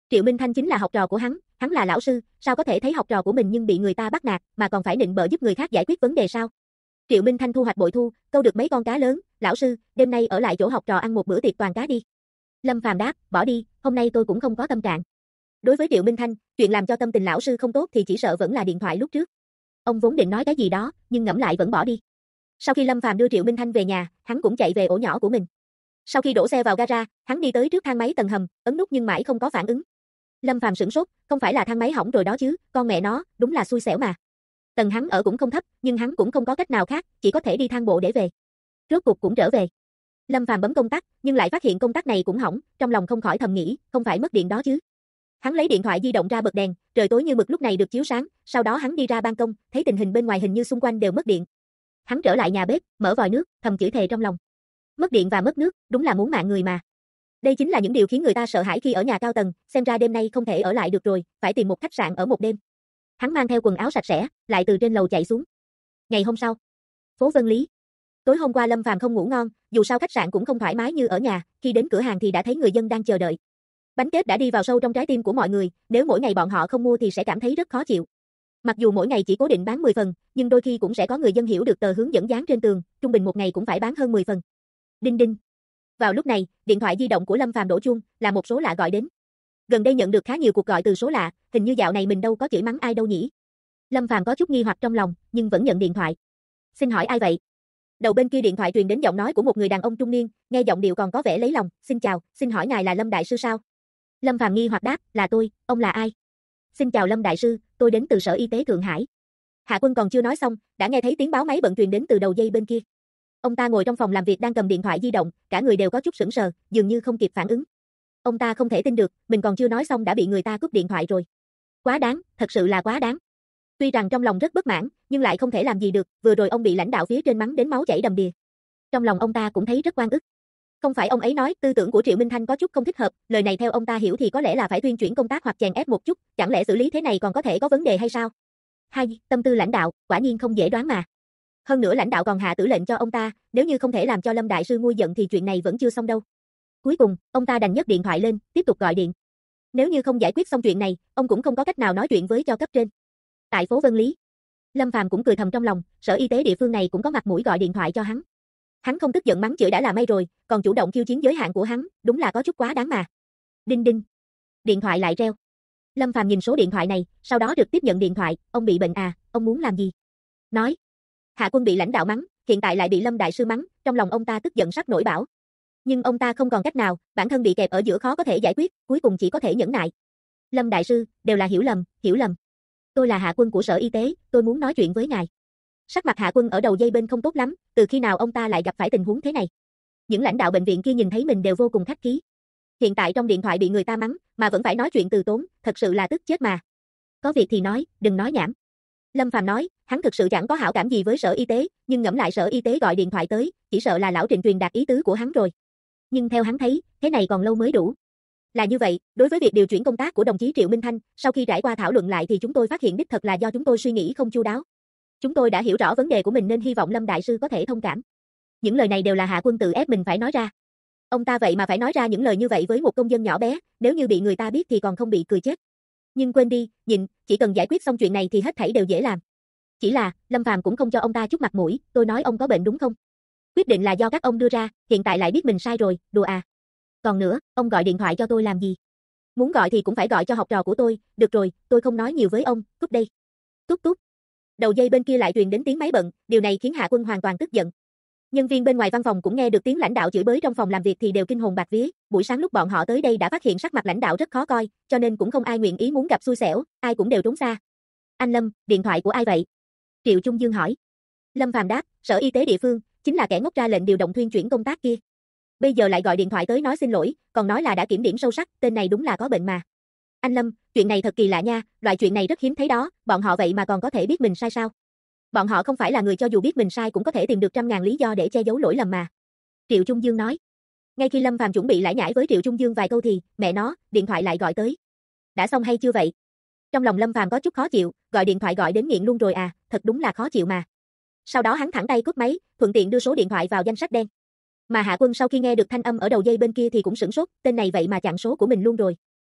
Speaker 1: Triệu Minh Thanh chính là học trò của hắn là lão sư, sao có thể thấy học trò của mình nhưng bị người ta bắt nạt, mà còn phải nịnh bợ giúp người khác giải quyết vấn đề sao? Triệu Minh Thanh thu hoạch bội thu, câu được mấy con cá lớn, lão sư, đêm nay ở lại chỗ học trò ăn một bữa tiệc toàn cá đi. Lâm Phàm đáp, bỏ đi, hôm nay tôi cũng không có tâm trạng. Đối với Triệu Minh Thanh, chuyện làm cho tâm tình lão sư không tốt thì chỉ sợ vẫn là điện thoại lúc trước. Ông vốn định nói cái gì đó, nhưng ngẫm lại vẫn bỏ đi. Sau khi Lâm Phàm đưa Triệu Minh Thanh về nhà, hắn cũng chạy về ổ nhỏ của mình. Sau khi đổ xe vào gara, hắn đi tới trước thang máy tầng hầm, ấn nút nhưng mãi không có phản ứng. Lâm Phàm sửng sốt, không phải là thang máy hỏng rồi đó chứ, con mẹ nó, đúng là xui xẻo mà. Tầng hắn ở cũng không thấp, nhưng hắn cũng không có cách nào khác, chỉ có thể đi thang bộ để về. Rốt cuộc cũng trở về. Lâm Phàm bấm công tắc, nhưng lại phát hiện công tắc này cũng hỏng, trong lòng không khỏi thầm nghĩ, không phải mất điện đó chứ. Hắn lấy điện thoại di động ra bật đèn, trời tối như mực lúc này được chiếu sáng, sau đó hắn đi ra ban công, thấy tình hình bên ngoài hình như xung quanh đều mất điện. Hắn trở lại nhà bếp, mở vòi nước, thầm chửi thề trong lòng. Mất điện và mất nước, đúng là muốn mạng người mà. Đây chính là những điều khiến người ta sợ hãi khi ở nhà cao tầng, xem ra đêm nay không thể ở lại được rồi, phải tìm một khách sạn ở một đêm. Hắn mang theo quần áo sạch sẽ, lại từ trên lầu chạy xuống. Ngày hôm sau, phố Vân Lý. Tối hôm qua Lâm Phàm không ngủ ngon, dù sao khách sạn cũng không thoải mái như ở nhà, khi đến cửa hàng thì đã thấy người dân đang chờ đợi. Bánh kếp đã đi vào sâu trong trái tim của mọi người, nếu mỗi ngày bọn họ không mua thì sẽ cảm thấy rất khó chịu. Mặc dù mỗi ngày chỉ cố định bán 10 phần, nhưng đôi khi cũng sẽ có người dân hiểu được tờ hướng dẫn dán trên tường, trung bình một ngày cũng phải bán hơn 10 phần. Đinh đinh. Vào lúc này, điện thoại di động của Lâm Phàm đổ chuông, là một số lạ gọi đến. Gần đây nhận được khá nhiều cuộc gọi từ số lạ, hình như dạo này mình đâu có chửi mắng ai đâu nhỉ. Lâm Phàm có chút nghi hoặc trong lòng, nhưng vẫn nhận điện thoại. Xin hỏi ai vậy? Đầu bên kia điện thoại truyền đến giọng nói của một người đàn ông trung niên, nghe giọng điệu còn có vẻ lấy lòng. Xin chào, xin hỏi ngài là Lâm đại sư sao? Lâm Phàm nghi hoặc đáp, là tôi, ông là ai? Xin chào Lâm đại sư, tôi đến từ Sở Y tế Thượng Hải. Hạ Quân còn chưa nói xong, đã nghe thấy tiếng báo máy bận truyền đến từ đầu dây bên kia. Ông ta ngồi trong phòng làm việc đang cầm điện thoại di động, cả người đều có chút sững sờ, dường như không kịp phản ứng. Ông ta không thể tin được, mình còn chưa nói xong đã bị người ta cúp điện thoại rồi. Quá đáng, thật sự là quá đáng. Tuy rằng trong lòng rất bất mãn, nhưng lại không thể làm gì được, vừa rồi ông bị lãnh đạo phía trên mắng đến máu chảy đầm đìa. Trong lòng ông ta cũng thấy rất oan ức. Không phải ông ấy nói tư tưởng của Triệu Minh Thanh có chút không thích hợp, lời này theo ông ta hiểu thì có lẽ là phải tuyên chuyển công tác hoặc chèn ép một chút, chẳng lẽ xử lý thế này còn có thể có vấn đề hay sao? Hai, tâm tư lãnh đạo, quả nhiên không dễ đoán mà. Hơn nữa lãnh đạo còn hạ tử lệnh cho ông ta, nếu như không thể làm cho Lâm đại sư nguôi giận thì chuyện này vẫn chưa xong đâu. Cuối cùng, ông ta đành nhấc điện thoại lên, tiếp tục gọi điện. Nếu như không giải quyết xong chuyện này, ông cũng không có cách nào nói chuyện với cho cấp trên. Tại phố Vân Lý, Lâm Phàm cũng cười thầm trong lòng, sở y tế địa phương này cũng có mặt mũi gọi điện thoại cho hắn. Hắn không tức giận mắng chửi đã là may rồi, còn chủ động khiêu chiến giới hạn của hắn, đúng là có chút quá đáng mà. Đinh đinh. Điện thoại lại reo. Lâm Phàm nhìn số điện thoại này, sau đó được tiếp nhận điện thoại, ông bị bệnh à, ông muốn làm gì? Nói. Hạ Quân bị lãnh đạo mắng, hiện tại lại bị Lâm đại sư mắng, trong lòng ông ta tức giận sắp nổi bão. Nhưng ông ta không còn cách nào, bản thân bị kẹp ở giữa khó có thể giải quyết, cuối cùng chỉ có thể nhẫn nại. Lâm đại sư, đều là hiểu lầm, hiểu lầm. Tôi là Hạ Quân của Sở Y tế, tôi muốn nói chuyện với ngài. Sắc mặt Hạ Quân ở đầu dây bên không tốt lắm, từ khi nào ông ta lại gặp phải tình huống thế này. Những lãnh đạo bệnh viện kia nhìn thấy mình đều vô cùng khách khí. Hiện tại trong điện thoại bị người ta mắng, mà vẫn phải nói chuyện từ tốn, thật sự là tức chết mà. Có việc thì nói, đừng nói nhảm. Lâm Phàm nói, hắn thực sự chẳng có hảo cảm gì với Sở Y tế, nhưng ngẫm lại Sở Y tế gọi điện thoại tới, chỉ sợ là lão Trịnh truyền đạt ý tứ của hắn rồi. Nhưng theo hắn thấy, thế này còn lâu mới đủ. Là như vậy, đối với việc điều chuyển công tác của đồng chí Triệu Minh Thanh, sau khi trải qua thảo luận lại thì chúng tôi phát hiện đích thật là do chúng tôi suy nghĩ không chu đáo. Chúng tôi đã hiểu rõ vấn đề của mình nên hy vọng Lâm đại sư có thể thông cảm. Những lời này đều là Hạ Quân tự ép mình phải nói ra. Ông ta vậy mà phải nói ra những lời như vậy với một công dân nhỏ bé, nếu như bị người ta biết thì còn không bị cười chết. Nhưng quên đi, nhịn, chỉ cần giải quyết xong chuyện này thì hết thảy đều dễ làm. Chỉ là, Lâm Phàm cũng không cho ông ta chút mặt mũi, tôi nói ông có bệnh đúng không? Quyết định là do các ông đưa ra, hiện tại lại biết mình sai rồi, đùa à. Còn nữa, ông gọi điện thoại cho tôi làm gì? Muốn gọi thì cũng phải gọi cho học trò của tôi, được rồi, tôi không nói nhiều với ông, cúp đây. Tút tút. Đầu dây bên kia lại truyền đến tiếng máy bận, điều này khiến Hạ Quân hoàn toàn tức giận. Nhân viên bên ngoài văn phòng cũng nghe được tiếng lãnh đạo chửi bới trong phòng làm việc thì đều kinh hồn bạt vía, buổi sáng lúc bọn họ tới đây đã phát hiện sắc mặt lãnh đạo rất khó coi, cho nên cũng không ai nguyện ý muốn gặp xui xẻo, ai cũng đều trốn xa. Anh Lâm, điện thoại của ai vậy? Triệu Trung Dương hỏi. Lâm Phàm đáp, Sở Y tế địa phương, chính là kẻ ngốc ra lệnh điều động thuyên chuyển công tác kia. Bây giờ lại gọi điện thoại tới nói xin lỗi, còn nói là đã kiểm điểm sâu sắc, tên này đúng là có bệnh mà. Anh Lâm, chuyện này thật kỳ lạ nha, loại chuyện này rất hiếm thấy đó, bọn họ vậy mà còn có thể biết mình sai sao? Bọn họ không phải là người cho dù biết mình sai cũng có thể tìm được trăm ngàn lý do để che giấu lỗi lầm mà. Triệu Trung Dương nói. Ngay khi Lâm Phàm chuẩn bị lải nhải với Triệu Trung Dương vài câu thì, mẹ nó, điện thoại lại gọi tới. Đã xong hay chưa vậy? Trong lòng Lâm Phàm có chút khó chịu, gọi điện thoại gọi đến nghiện luôn rồi à, thật đúng là khó chịu mà. Sau đó hắn thẳng tay cúp máy, thuận tiện đưa số điện thoại vào danh sách đen. Mà Hạ Quân sau khi nghe được thanh âm ở đầu dây bên kia thì cũng sửng sốt, tên này vậy mà chặn số của mình luôn rồi.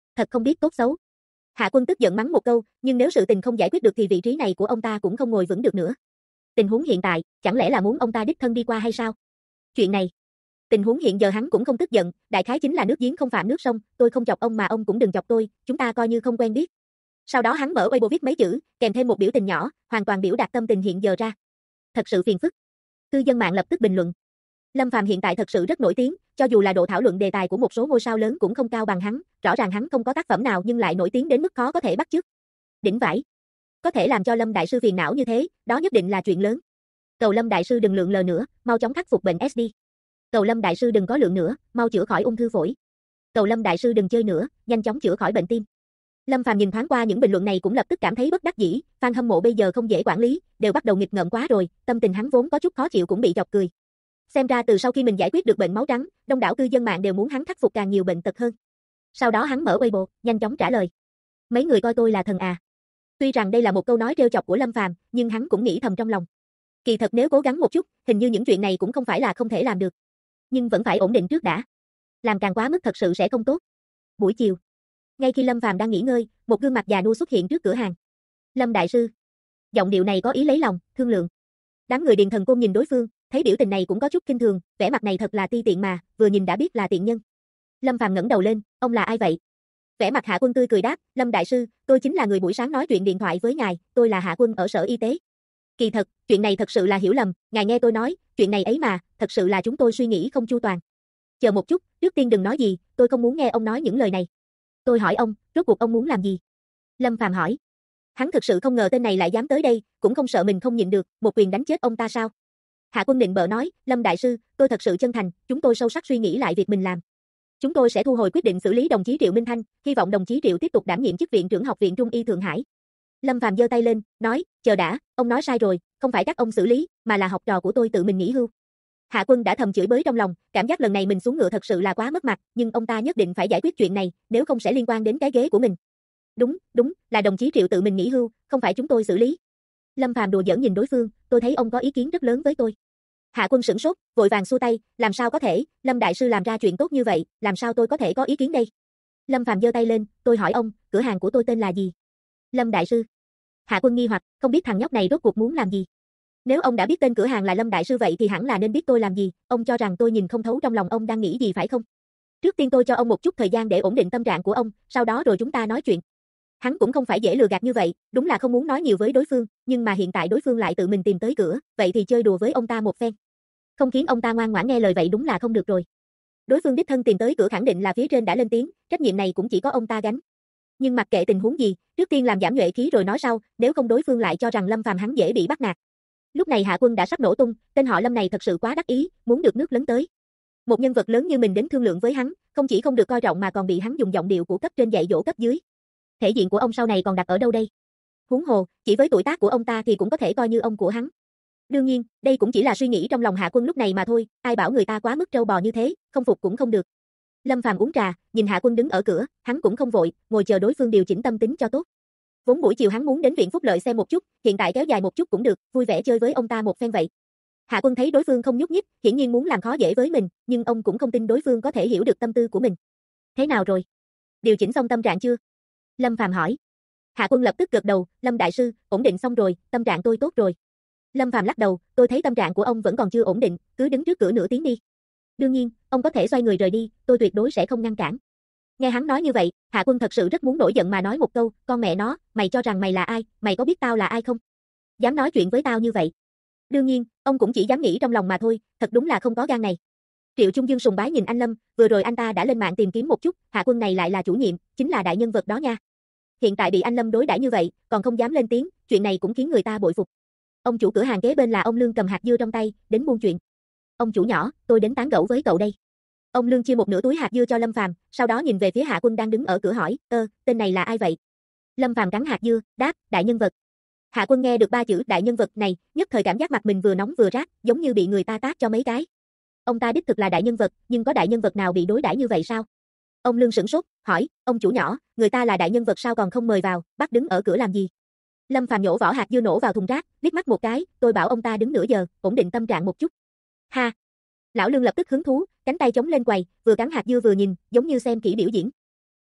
Speaker 1: Thật không biết tốt xấu. Hạ Quân tức giận mắng một câu, nhưng nếu sự tình không giải quyết được thì vị trí này của ông ta cũng không ngồi vững được nữa. Tình huống hiện tại, chẳng lẽ là muốn ông ta đích thân đi qua hay sao? Chuyện này, tình huống hiện giờ hắn cũng không tức giận, đại khái chính là nước giếng không phạm nước sông, tôi không chọc ông mà ông cũng đừng chọc tôi, chúng ta coi như không quen biết. Sau đó hắn mở Weibo viết mấy chữ, kèm thêm một biểu tình nhỏ, hoàn toàn biểu đạt tâm tình hiện giờ ra. Thật sự phiền phức. Cư dân mạng lập tức bình luận. Lâm Phàm hiện tại thật sự rất nổi tiếng, cho dù là độ thảo luận đề tài của một số ngôi sao lớn cũng không cao bằng hắn, rõ ràng hắn không có tác phẩm nào nhưng lại nổi tiếng đến mức khó có thể bắt chước. Đỉnh vãi. Có thể làm cho Lâm đại sư phiền não như thế, đó nhất định là chuyện lớn. Cầu Lâm đại sư đừng lượn lờ nữa, mau chóng khắc phục bệnh SD. Cầu Lâm đại sư đừng có lượng nữa, mau chữa khỏi ung thư phổi. Cầu Lâm đại sư đừng chơi nữa, nhanh chóng chữa khỏi bệnh tim. Lâm Phàm nhìn thoáng qua những bình luận này cũng lập tức cảm thấy bất đắc dĩ, fan hâm mộ bây giờ không dễ quản lý, đều bắt đầu nghịch ngợm quá rồi, tâm tình hắn vốn có chút khó chịu cũng bị chọc cười. Xem ra từ sau khi mình giải quyết được bệnh máu trắng, đông đảo cư dân mạng đều muốn hắn khắc phục càng nhiều bệnh tật hơn. Sau đó hắn mở Weibo, nhanh chóng trả lời. Mấy người coi tôi là thần à? Tuy rằng đây là một câu nói trêu chọc của Lâm Phàm, nhưng hắn cũng nghĩ thầm trong lòng. Kỳ thật nếu cố gắng một chút, hình như những chuyện này cũng không phải là không thể làm được. Nhưng vẫn phải ổn định trước đã. Làm càng quá mức thật sự sẽ không tốt. Buổi chiều, ngay khi Lâm Phàm đang nghỉ ngơi, một gương mặt già nua xuất hiện trước cửa hàng. Lâm đại sư. Giọng điệu này có ý lấy lòng, thương lượng. Đám người Điền Thần Côn nhìn đối phương, thấy biểu tình này cũng có chút kinh thường, vẻ mặt này thật là ti tiện mà, vừa nhìn đã biết là tiện nhân. Lâm Phàm ngẩng đầu lên, ông là ai vậy? Vẻ mặt Hạ Quân tươi cười đáp, Lâm đại sư, tôi chính là người buổi sáng nói chuyện điện thoại với ngài, tôi là Hạ Quân ở sở y tế. Kỳ thật, chuyện này thật sự là hiểu lầm, ngài nghe tôi nói, chuyện này ấy mà, thật sự là chúng tôi suy nghĩ không chu toàn. Chờ một chút, trước tiên đừng nói gì, tôi không muốn nghe ông nói những lời này. Tôi hỏi ông, rốt cuộc ông muốn làm gì? Lâm Phàm hỏi. Hắn thực sự không ngờ tên này lại dám tới đây, cũng không sợ mình không nhịn được, một quyền đánh chết ông ta sao? Hạ Quân nịnh bợ nói, Lâm đại sư, tôi thật sự chân thành, chúng tôi sâu sắc suy nghĩ lại việc mình làm. Chúng tôi sẽ thu hồi quyết định xử lý đồng chí Triệu Minh Thanh, hy vọng đồng chí Triệu tiếp tục đảm nhiệm chức viện trưởng Học viện Trung y Thượng Hải. Lâm Phàm giơ tay lên, nói, chờ đã, ông nói sai rồi, không phải các ông xử lý, mà là học trò của tôi tự mình nghỉ hưu. Hạ Quân đã thầm chửi bới trong lòng, cảm giác lần này mình xuống ngựa thật sự là quá mất mặt, nhưng ông ta nhất định phải giải quyết chuyện này, nếu không sẽ liên quan đến cái ghế của mình. Đúng, là đồng chí Triệu tự mình nghỉ hưu, không phải chúng tôi xử lý. Lâm Phàm đùa giỡn nhìn đối phương, tôi thấy ông có ý kiến rất lớn với tôi. Hạ Quân sửng sốt, vội vàng xua tay, làm sao có thể, Lâm đại sư làm ra chuyện tốt như vậy, làm sao tôi có thể có ý kiến đây? Lâm Phàm giơ tay lên, tôi hỏi ông, cửa hàng của tôi tên là gì? Lâm đại sư. Hạ Quân nghi hoặc, không biết thằng nhóc này rốt cuộc muốn làm gì. Nếu ông đã biết tên cửa hàng là Lâm đại sư vậy thì hẳn là nên biết tôi làm gì, ông cho rằng tôi nhìn không thấu trong lòng ông đang nghĩ gì phải không? Trước tiên tôi cho ông một chút thời gian để ổn định tâm trạng của ông, sau đó rồi chúng ta nói chuyện. Hắn cũng không phải dễ lừa gạt như vậy, đúng là không muốn nói nhiều với đối phương, nhưng mà hiện tại đối phương lại tự mình tìm tới cửa, vậy thì chơi đùa với ông ta một phen. Không khiến ông ta ngoan ngoãn nghe lời vậy đúng là không được rồi. Đối phương đích thân tìm tới cửa khẳng định là phía trên đã lên tiếng, trách nhiệm này cũng chỉ có ông ta gánh. Nhưng mặc kệ tình huống gì, trước tiên làm giảm nhuệ khí rồi nói sau, nếu không đối phương lại cho rằng Lâm Phàm hắn dễ bị bắt nạt. Lúc này Hạ Quân đã sắp nổ tung, tên họ Lâm này thật sự quá đắc ý, muốn được nước lấn tới. Một nhân vật lớn như mình đến thương lượng với hắn, không chỉ không được coi trọng mà còn bị hắn dùng giọng điệu của cấp trên dạy dỗ cấp dưới. Thể diện của ông sau này còn đặt ở đâu đây? Huống hồ, chỉ với tuổi tác của ông ta thì cũng có thể coi như ông của hắn. Đương nhiên, đây cũng chỉ là suy nghĩ trong lòng Hạ Quân lúc này mà thôi, ai bảo người ta quá mức trâu bò như thế, không phục cũng không được. Lâm Phàm uống trà, nhìn Hạ Quân đứng ở cửa, hắn cũng không vội, ngồi chờ đối phương điều chỉnh tâm tính cho tốt. Vốn buổi chiều hắn muốn đến viện Phúc Lợi xem một chút, hiện tại kéo dài một chút cũng được, vui vẻ chơi với ông ta một phen vậy. Hạ Quân thấy đối phương không nhúc nhích, hiển nhiên muốn làm khó dễ với mình, nhưng ông cũng không tin đối phương có thể hiểu được tâm tư của mình. Thế nào rồi? Điều chỉnh xong tâm trạng chưa? Lâm Phàm hỏi. Hạ Quân lập tức gật đầu, Lâm đại sư, ổn định xong rồi, tâm trạng tôi tốt rồi. Lâm Phàm lắc đầu, tôi thấy tâm trạng của ông vẫn còn chưa ổn định, cứ đứng trước cửa nửa tiếng đi. Đương nhiên, ông có thể xoay người rời đi, tôi tuyệt đối sẽ không ngăn cản. Nghe hắn nói như vậy, Hạ Quân thật sự rất muốn nổi giận mà nói một câu, con mẹ nó, mày cho rằng mày là ai, mày có biết tao là ai không? Dám nói chuyện với tao như vậy. Đương nhiên, ông cũng chỉ dám nghĩ trong lòng mà thôi, thật đúng là không có gan này. Triệu Trung Dương sùng bái nhìn anh Lâm, vừa rồi anh ta đã lên mạng tìm kiếm một chút, Hạ Quân này lại là chủ nhiệm, chính là đại nhân vật đó nha. Hiện tại bị anh Lâm đối đãi như vậy, còn không dám lên tiếng, chuyện này cũng khiến người ta bội phục. Ông chủ cửa hàng kế bên là ông Lương cầm hạt dưa trong tay, đến buôn chuyện. Ông chủ nhỏ, tôi đến tán gẫu với cậu đây. Ông Lương chia một nửa túi hạt dưa cho Lâm Phàm, sau đó nhìn về phía Hạ Quân đang đứng ở cửa hỏi, tên này là ai vậy? Lâm Phàm cắn hạt dưa, đáp, đại nhân vật. Hạ Quân nghe được ba chữ đại nhân vật này, nhất thời cảm giác mặt mình vừa nóng vừa rát, giống như bị người ta tát cho mấy cái. Ông ta đích thực là đại nhân vật, nhưng có đại nhân vật nào bị đối đãi như vậy sao? Ông Lương sửng sốt, hỏi, ông chủ nhỏ, người ta là đại nhân vật sao còn không mời vào, bắt đứng ở cửa làm gì? Lâm Phàm nhổ vỏ hạt dưa nổ vào thùng rác, liếc mắt một cái, tôi bảo ông ta đứng nửa giờ, ổn định tâm trạng một chút. Ha! Lão Lương lập tức hứng thú, cánh tay chống lên quầy, vừa cắn hạt dưa vừa nhìn, giống như xem kỹ biểu diễn.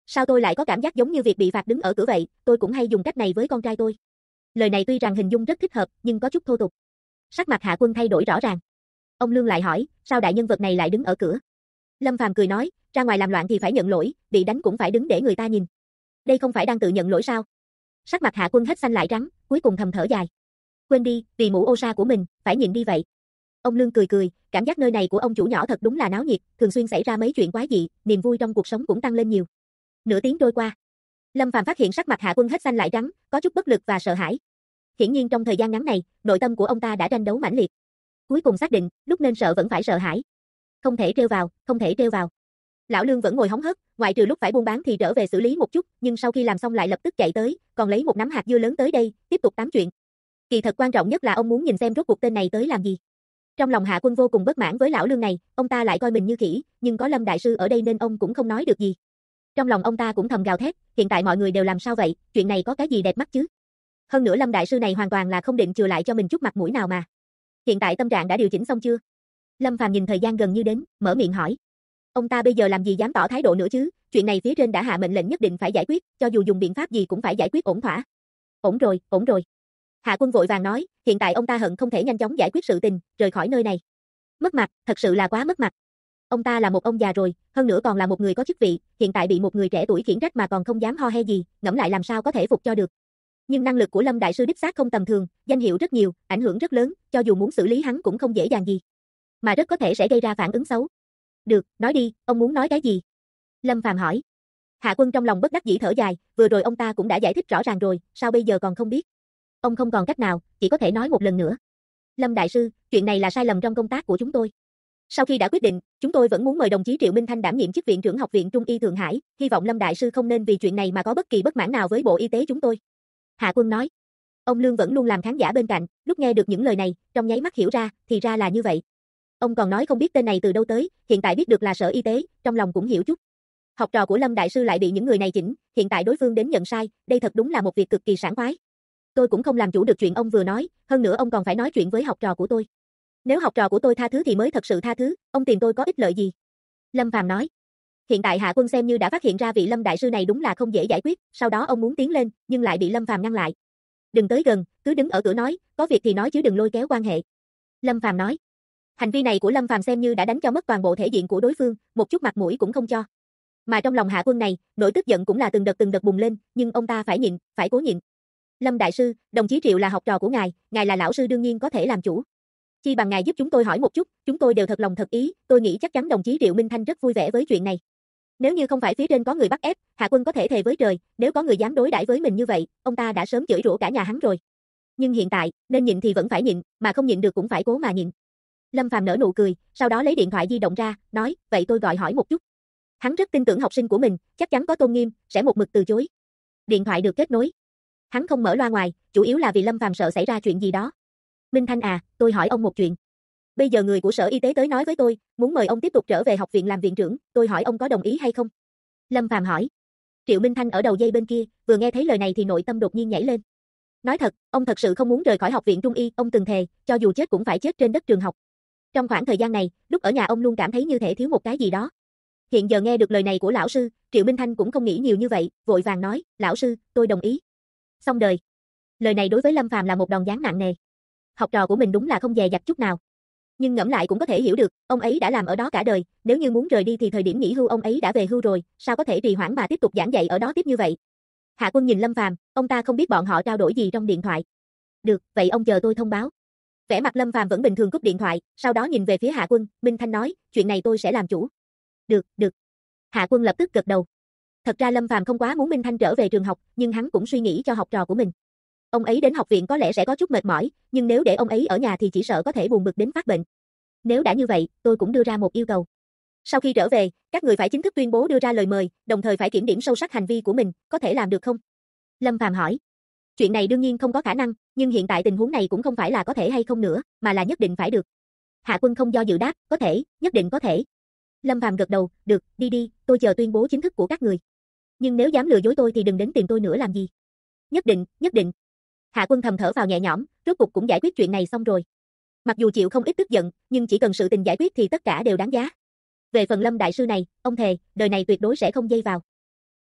Speaker 1: Sao tôi lại có cảm giác giống như việc bị phạt đứng ở cửa vậy, tôi cũng hay dùng cách này với con trai tôi. Lời này tuy rằng hình dung rất thích hợp, nhưng có chút thô tục. Sắc mặt Hạ Quân thay đổi rõ ràng. Ông Lương lại hỏi, sao đại nhân vật này lại đứng ở cửa? Lâm Phàm cười nói, ra ngoài làm loạn thì phải nhận lỗi, bị đánh cũng phải đứng để người ta nhìn. Đây không phải đang tự nhận lỗi sao? Sắc mặt Hạ Quân hết xanh lại trắng, cuối cùng thầm thở dài. Quên đi, vì mũ ô sa của mình, phải nhịn đi vậy. Ông Lương cười cười, cảm giác nơi này của ông chủ nhỏ thật đúng là náo nhiệt, thường xuyên xảy ra mấy chuyện quái dị, niềm vui trong cuộc sống cũng tăng lên nhiều. Nửa tiếng trôi qua, Lâm Phàm phát hiện sắc mặt Hạ Quân hết xanh lại trắng, có chút bất lực và sợ hãi. Hiển nhiên trong thời gian ngắn này, nội tâm của ông ta đã tranh đấu mãnh liệt. Cuối cùng xác định, lúc nên sợ vẫn phải sợ hãi. Không thể trêu vào, không thể trêu vào. Lão Lương vẫn ngồi hóng hớt, ngoại trừ lúc phải buôn bán thì trở về xử lý một chút, nhưng sau khi làm xong lại lập tức chạy tới, còn lấy một nắm hạt dưa lớn tới đây, tiếp tục tám chuyện. Kỳ thật quan trọng nhất là ông muốn nhìn xem rốt cuộc tên này tới làm gì. Trong lòng Hạ Quân vô cùng bất mãn với lão Lương này, ông ta lại coi mình như khỉ, nhưng có Lâm đại sư ở đây nên ông cũng không nói được gì. Trong lòng ông ta cũng thầm gào thét, hiện tại mọi người đều làm sao vậy, chuyện này có cái gì đẹp mắt chứ? Hơn nữa Lâm đại sư này hoàn toàn là không định chừa lại cho mình chút mặt mũi nào mà. Hiện tại tâm trạng đã điều chỉnh xong chưa? Lâm Phàm nhìn thời gian gần như đến, mở miệng hỏi. Ông ta bây giờ làm gì dám tỏ thái độ nữa chứ, chuyện này phía trên đã hạ mệnh lệnh nhất định phải giải quyết, cho dù dùng biện pháp gì cũng phải giải quyết ổn thỏa. Ổn rồi, ổn rồi. Hạ Quân vội vàng nói, hiện tại ông ta hận không thể nhanh chóng giải quyết sự tình, rời khỏi nơi này. Mất mặt, thật sự là quá mất mặt. Ông ta là một ông già rồi, hơn nữa còn là một người có chức vị, hiện tại bị một người trẻ tuổi khiển trách mà còn không dám ho he gì, ngẫm lại làm sao có thể phục cho được. Nhưng năng lực của Lâm đại sư đích xác không tầm thường, danh hiệu rất nhiều, ảnh hưởng rất lớn, cho dù muốn xử lý hắn cũng không dễ dàng gì, mà rất có thể sẽ gây ra phản ứng xấu. Được, nói đi, ông muốn nói cái gì? Lâm Phàm hỏi. Hạ Quân trong lòng bất đắc dĩ thở dài, vừa rồi ông ta cũng đã giải thích rõ ràng rồi, sao bây giờ còn không biết? Ông không còn cách nào, chỉ có thể nói một lần nữa. Lâm đại sư, chuyện này là sai lầm trong công tác của chúng tôi. Sau khi đã quyết định, chúng tôi vẫn muốn mời đồng chí Triệu Minh Thanh đảm nhiệm chức viện trưởng Học viện Trung y Thượng Hải, hy vọng Lâm đại sư không nên vì chuyện này mà có bất kỳ bất mãn nào với Bộ Y tế chúng tôi. Hạ Quân nói. Ông Lương vẫn luôn làm khán giả bên cạnh, lúc nghe được những lời này, trong nháy mắt hiểu ra, thì ra là như vậy. Ông còn nói không biết tên này từ đâu tới, hiện tại biết được là Sở Y tế, trong lòng cũng hiểu chút. Học trò của Lâm đại sư lại bị những người này chỉnh, hiện tại đối phương đến nhận sai, đây thật đúng là một việc cực kỳ sảng khoái. Tôi cũng không làm chủ được chuyện ông vừa nói, hơn nữa ông còn phải nói chuyện với học trò của tôi. Nếu học trò của tôi tha thứ thì mới thật sự tha thứ, ông tìm tôi có ích lợi gì? Lâm Phàm nói. Hiện tại Hạ Quân xem như đã phát hiện ra vị Lâm đại sư này đúng là không dễ giải quyết, sau đó ông muốn tiến lên, nhưng lại bị Lâm Phàm ngăn lại. Đừng tới gần, cứ đứng ở cửa nói, có việc thì nói chứ đừng lôi kéo quan hệ. Lâm Phàm nói. Hành vi này của Lâm Phàm xem như đã đánh cho mất toàn bộ thể diện của đối phương, một chút mặt mũi cũng không cho. Mà trong lòng Hạ Quân này, nỗi tức giận cũng là từng đợt bùng lên, nhưng ông ta phải nhịn, phải cố nhịn. Lâm đại sư, đồng chí Triệu là học trò của ngài là lão sư đương nhiên có thể làm chủ. Chi bằng ngài giúp chúng tôi hỏi một chút, chúng tôi đều thật lòng thật ý, tôi nghĩ chắc chắn đồng chí Triệu Minh Thanh rất vui vẻ với chuyện này. Nếu như không phải phía trên có người bắt ép, Hạ Quân có thể thề với trời, nếu có người dám đối đãi với mình như vậy, ông ta đã sớm chửi rủa cả nhà hắn rồi. Nhưng hiện tại, nên nhịn thì vẫn phải nhịn, mà không nhịn được cũng phải cố mà nhịn. Lâm Phàm nở nụ cười, sau đó lấy điện thoại di động ra, nói, vậy tôi gọi hỏi một chút. Hắn rất tin tưởng học sinh của mình, chắc chắn có tôn nghiêm, sẽ một mực từ chối. Điện thoại được kết nối. Hắn không mở loa ngoài, chủ yếu là vì Lâm Phàm sợ xảy ra chuyện gì đó. Minh Thanh à, tôi hỏi ông một chuyện. Bây giờ người của Sở Y tế tới nói với tôi, muốn mời ông tiếp tục trở về học viện làm viện trưởng, tôi hỏi ông có đồng ý hay không? Lâm Phàm hỏi. Triệu Minh Thanh ở đầu dây bên kia, vừa nghe thấy lời này thì nội tâm đột nhiên nhảy lên. Nói thật, ông thật sự không muốn rời khỏi học viện Trung y, ông từng thề, cho dù chết cũng phải chết trên đất trường học. Trong khoảng thời gian này, lúc ở nhà ông luôn cảm thấy như thể thiếu một cái gì đó. Hiện giờ nghe được lời này của lão sư, Triệu Minh Thanh cũng không nghĩ nhiều như vậy, vội vàng nói, lão sư, tôi đồng ý. Xong đời. Lời này đối với Lâm Phàm là một đòn giáng nặng nề. Học trò của mình đúng là không dè dặt chút nào. Nhưng ngẫm lại cũng có thể hiểu được, ông ấy đã làm ở đó cả đời, nếu như muốn rời đi thì thời điểm nghỉ hưu ông ấy đã về hưu rồi, sao có thể trì hoãn mà tiếp tục giảng dạy ở đó tiếp như vậy. Hạ Quân nhìn Lâm Phàm, ông ta không biết bọn họ trao đổi gì trong điện thoại. Được, vậy ông chờ tôi thông báo. Vẻ mặt Lâm Phàm vẫn bình thường cúp điện thoại, sau đó nhìn về phía Hạ Quân, Minh Thanh nói, chuyện này tôi sẽ làm chủ. Được, được. Hạ Quân lập tức gật đầu. Thật ra Lâm Phàm không quá muốn Minh Thanh trở về trường học, nhưng hắn cũng suy nghĩ cho học trò của mình. Ông ấy đến học viện có lẽ sẽ có chút mệt mỏi, nhưng nếu để ông ấy ở nhà thì chỉ sợ có thể buồn bực đến phát bệnh. Nếu đã như vậy, tôi cũng đưa ra một yêu cầu. Sau khi trở về, các người phải chính thức tuyên bố đưa ra lời mời, đồng thời phải kiểm điểm sâu sắc hành vi của mình, có thể làm được không? Lâm Phàm hỏi. Chuyện này đương nhiên không có khả năng, nhưng hiện tại tình huống này cũng không phải là có thể hay không nữa, mà là nhất định phải được. Hạ Quân không do dự đáp, có thể, nhất định có thể. Lâm Phàm gật đầu, được, đi đi, tôi chờ tuyên bố chính thức của các người. Nhưng nếu dám lừa dối tôi thì đừng đến tìm tôi nữa làm gì. Nhất định, nhất định. Hạ Quân thầm thở vào nhẹ nhõm, rốt cuộc cũng giải quyết chuyện này xong rồi. Mặc dù chịu không ít tức giận, nhưng chỉ cần sự tình giải quyết thì tất cả đều đáng giá. Về phần Lâm đại sư này, ông thề, đời này tuyệt đối sẽ không dây vào.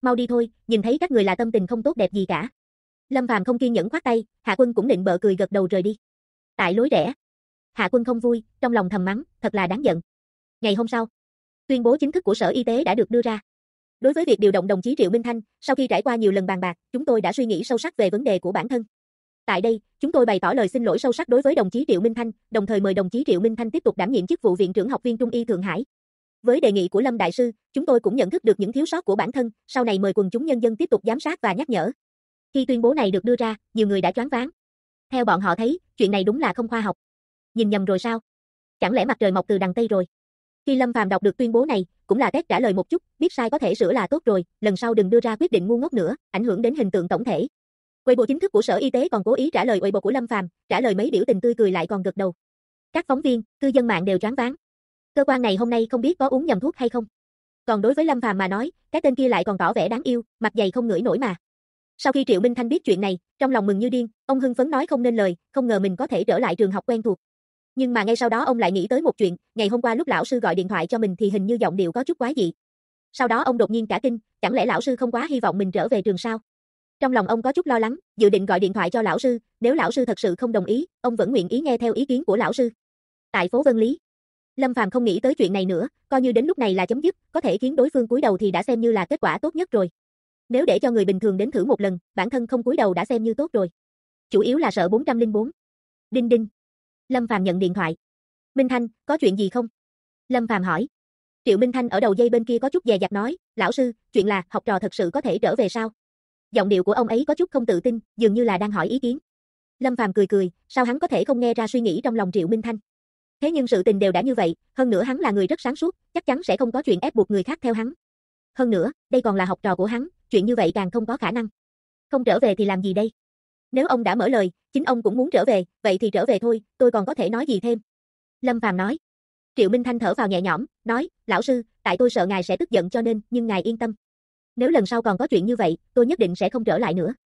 Speaker 1: Mau đi thôi, nhìn thấy các người là tâm tình không tốt đẹp gì cả. Lâm Phàm không kiên nhẫn khoát tay, Hạ Quân cũng định bợ cười gật đầu rời đi. Tại lối rẽ. Hạ Quân không vui, trong lòng thầm mắng, thật là đáng giận. Ngày hôm sau, tuyên bố chính thức của Sở Y tế đã được đưa ra. Đối với việc điều động đồng chí Triệu Minh Thanh, sau khi trải qua nhiều lần bàn bạc, chúng tôi đã suy nghĩ sâu sắc về vấn đề của bản thân. Tại đây, chúng tôi bày tỏ lời xin lỗi sâu sắc đối với đồng chí Triệu Minh Thanh, đồng thời mời đồng chí Triệu Minh Thanh tiếp tục đảm nhiệm chức vụ Viện trưởng Học viên Trung y Thượng Hải. Với đề nghị của Lâm Đại Sư, chúng tôi cũng nhận thức được những thiếu sót của bản thân, sau này mời quần chúng nhân dân tiếp tục giám sát và nhắc nhở. Khi tuyên bố này được đưa ra, nhiều người đã choáng váng. Theo bọn họ thấy, chuyện này đúng là không khoa học. Nhìn nhầm rồi sao? Chẳng lẽ mặt trời mọc từ đằng Tây rồi? Khi Lâm Phàm đọc được tuyên bố này, cũng là test trả lời một chút, biết sai có thể sửa là tốt rồi, lần sau đừng đưa ra quyết định ngu ngốc nữa, ảnh hưởng đến hình tượng tổng thể. Weibo chính thức của Sở Y tế còn cố ý trả lời Weibo của Lâm Phàm, trả lời mấy biểu tình tươi cười lại còn gật đầu. Các phóng viên, cư dân mạng đều choáng váng. Cơ quan này hôm nay không biết có uống nhầm thuốc hay không. Còn đối với Lâm Phàm mà nói, cái tên kia lại còn tỏ vẻ đáng yêu, mặt dày không ngửi nổi mà. Sau khi Triệu Minh Thanh biết chuyện này, trong lòng mừng như điên, ông hưng phấn nói không nên lời, không ngờ mình có thể trở lại trường học quen thuộc. Nhưng mà ngay sau đó ông lại nghĩ tới một chuyện, ngày hôm qua lúc lão sư gọi điện thoại cho mình thì hình như giọng điệu có chút quái dị. Sau đó ông đột nhiên cả kinh, chẳng lẽ lão sư không quá hy vọng mình trở về trường sao? Trong lòng ông có chút lo lắng, dự định gọi điện thoại cho lão sư, nếu lão sư thật sự không đồng ý, ông vẫn nguyện ý nghe theo ý kiến của lão sư. Tại phố Vân Lý, Lâm Phàm không nghĩ tới chuyện này nữa, coi như đến lúc này là chấm dứt, có thể khiến đối phương cúi đầu thì đã xem như là kết quả tốt nhất rồi. Nếu để cho người bình thường đến thử một lần, bản thân không cúi đầu đã xem như tốt rồi. Chủ yếu là sợ 404. Đinh đinh. Lâm Phàm nhận điện thoại. Minh Thanh, có chuyện gì không? Lâm Phàm hỏi. Triệu Minh Thanh ở đầu dây bên kia có chút dè dặt nói, lão sư, chuyện là học trò thật sự có thể trở về sao? Giọng điệu của ông ấy có chút không tự tin, dường như là đang hỏi ý kiến. Lâm Phàm cười cười, sao hắn có thể không nghe ra suy nghĩ trong lòng Triệu Minh Thanh? Thế nhưng sự tình đều đã như vậy, hơn nữa hắn là người rất sáng suốt, chắc chắn sẽ không có chuyện ép buộc người khác theo hắn. Hơn nữa, đây còn là học trò của hắn, chuyện như vậy càng không có khả năng. Không trở về thì làm gì đây? Nếu ông đã mở lời, chính ông cũng muốn trở về, vậy thì trở về thôi, tôi còn có thể nói gì thêm? Lâm Phàm nói. Triệu Minh Thanh thở vào nhẹ nhõm, nói, lão sư, tại tôi sợ ngài sẽ tức giận cho nên, nhưng ngài yên tâm. Nếu lần sau còn có chuyện như vậy, tôi nhất định sẽ không trở lại nữa.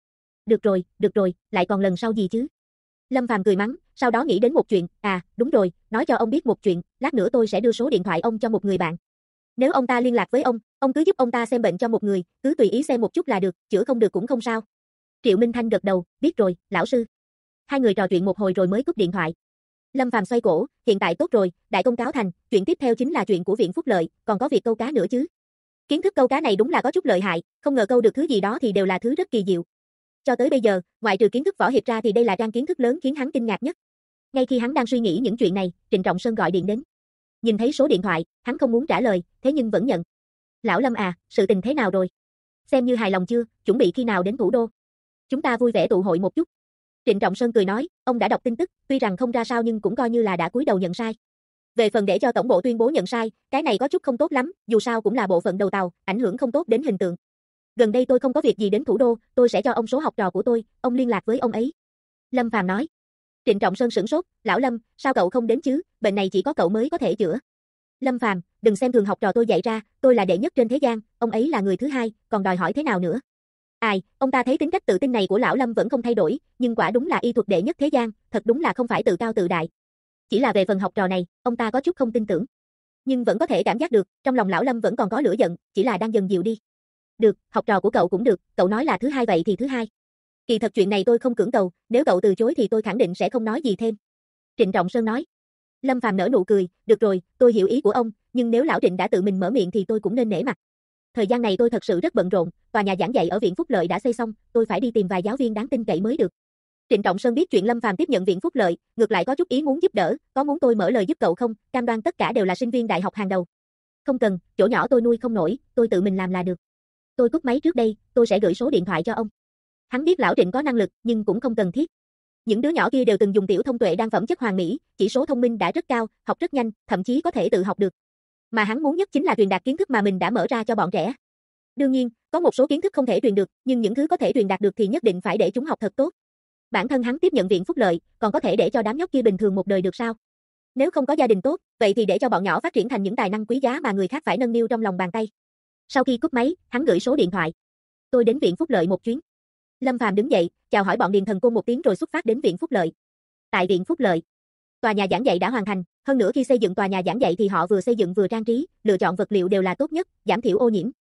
Speaker 1: Được rồi, lại còn lần sau gì chứ? Lâm Phàm cười mắng, sau đó nghĩ đến một chuyện, đúng rồi, nói cho ông biết một chuyện, lát nữa tôi sẽ đưa số điện thoại ông cho một người bạn. Nếu ông ta liên lạc với ông cứ giúp ông ta xem bệnh cho một người, cứ tùy ý xem một chút là được, chữa không được cũng không sao. Triệu Minh Thanh gật đầu, biết rồi, lão sư. Hai người trò chuyện một hồi rồi mới cúp điện thoại. Lâm Phàm xoay cổ, hiện tại tốt rồi, đại công cáo thành, chuyện tiếp theo chính là chuyện của Viện Phúc Lợi, còn có việc câu cá nữa chứ. Kiến thức câu cá này đúng là có chút lợi hại, không ngờ câu được thứ gì đó thì đều là thứ rất kỳ diệu. Cho tới bây giờ, ngoại trừ kiến thức võ hiệp ra thì đây là trang kiến thức lớn khiến hắn kinh ngạc nhất. Ngay khi hắn đang suy nghĩ những chuyện này, Trịnh Trọng Sơn gọi điện đến. Nhìn thấy số điện thoại, hắn không muốn trả lời, thế nhưng vẫn nhận. Lão Lâm à, sự tình thế nào rồi? Xem như hài lòng chưa, chuẩn bị khi nào đến thủ đô? Chúng ta vui vẻ tụ hội một chút. Trịnh Trọng Sơn cười nói, ông đã đọc tin tức, tuy rằng không ra sao nhưng cũng coi như là đã cúi đầu nhận sai. Về phần để cho tổng bộ tuyên bố nhận sai, cái này có chút không tốt lắm, dù sao cũng là bộ phận đầu tàu, ảnh hưởng không tốt đến hình tượng. Gần đây tôi không có việc gì đến thủ đô, tôi sẽ cho ông số học trò của tôi, ông liên lạc với ông ấy. Lâm Phàm nói. Trịnh Trọng Sơn sửng sốt, lão Lâm, sao cậu không đến chứ, bệnh này chỉ có cậu mới có thể chữa. Lâm Phàm, đừng xem thường học trò tôi dạy ra, tôi là đệ nhất trên thế gian, ông ấy là người thứ hai, còn đòi hỏi thế nào nữa. Ai, ông ta thấy tính cách tự tin này của lão Lâm vẫn không thay đổi, nhưng quả đúng là y thuật đệ nhất thế gian, thật đúng là không phải tự cao tự đại. Chỉ là về phần học trò này, ông ta có chút không tin tưởng. Nhưng vẫn có thể cảm giác được, trong lòng lão Lâm vẫn còn có lửa giận, chỉ là đang dần dịu đi. Được, học trò của cậu cũng được, cậu nói là thứ hai vậy thì thứ hai. Kỳ thật chuyện này tôi không cưỡng cầu, nếu cậu từ chối thì tôi khẳng định sẽ không nói gì thêm. Trịnh Trọng Sơn nói. Lâm Phàm nở nụ cười, được rồi, tôi hiểu ý của ông, nhưng nếu lão Trịnh đã tự mình mở miệng thì tôi cũng nên nể mặt. Thời gian này tôi thật sự rất bận rộn, tòa nhà giảng dạy ở Viện Phúc Lợi đã xây xong, tôi phải đi tìm vài giáo viên đáng tin cậy mới được. Trịnh Trọng Sơn biết chuyện Lâm Phàm tiếp nhận Viện Phúc Lợi, ngược lại có chút ý muốn giúp đỡ, có muốn tôi mở lời giúp cậu không, cam đoan tất cả đều là sinh viên đại học hàng đầu. Không cần, chỗ nhỏ tôi nuôi không nổi, tôi tự mình làm là được. Tôi cúp máy trước đây, tôi sẽ gửi số điện thoại cho ông. Hắn biết lão Trịnh có năng lực, nhưng cũng không cần thiết. Những đứa nhỏ kia đều từng dùng tiểu thông tuệ đan phẩm chất hoàn mỹ, chỉ số thông minh đã rất cao, học rất nhanh, thậm chí có thể tự học được. Mà hắn muốn nhất chính là truyền đạt kiến thức mà mình đã mở ra cho bọn trẻ. Đương nhiên, có một số kiến thức không thể truyền được, nhưng những thứ có thể truyền đạt được thì nhất định phải để chúng học thật tốt. Bản thân hắn tiếp nhận Viện Phúc Lợi, còn có thể để cho đám nhóc kia bình thường một đời được sao? Nếu không có gia đình tốt, vậy thì để cho bọn nhỏ phát triển thành những tài năng quý giá mà người khác phải nâng niu trong lòng bàn tay. Sau khi cúp máy, hắn gửi số điện thoại. Tôi đến Viện Phúc Lợi một chuyến. Lâm Phàm đứng dậy, chào hỏi bọn Điền Thần Côn một tiếng rồi xuất phát đến Viện Phúc Lợi. Tại Viện Phúc Lợi, tòa nhà giảng dạy đã hoàn thành, hơn nữa khi xây dựng tòa nhà giảng dạy thì họ vừa xây dựng vừa trang trí, lựa chọn vật liệu đều là tốt nhất, giảm thiểu ô nhiễm.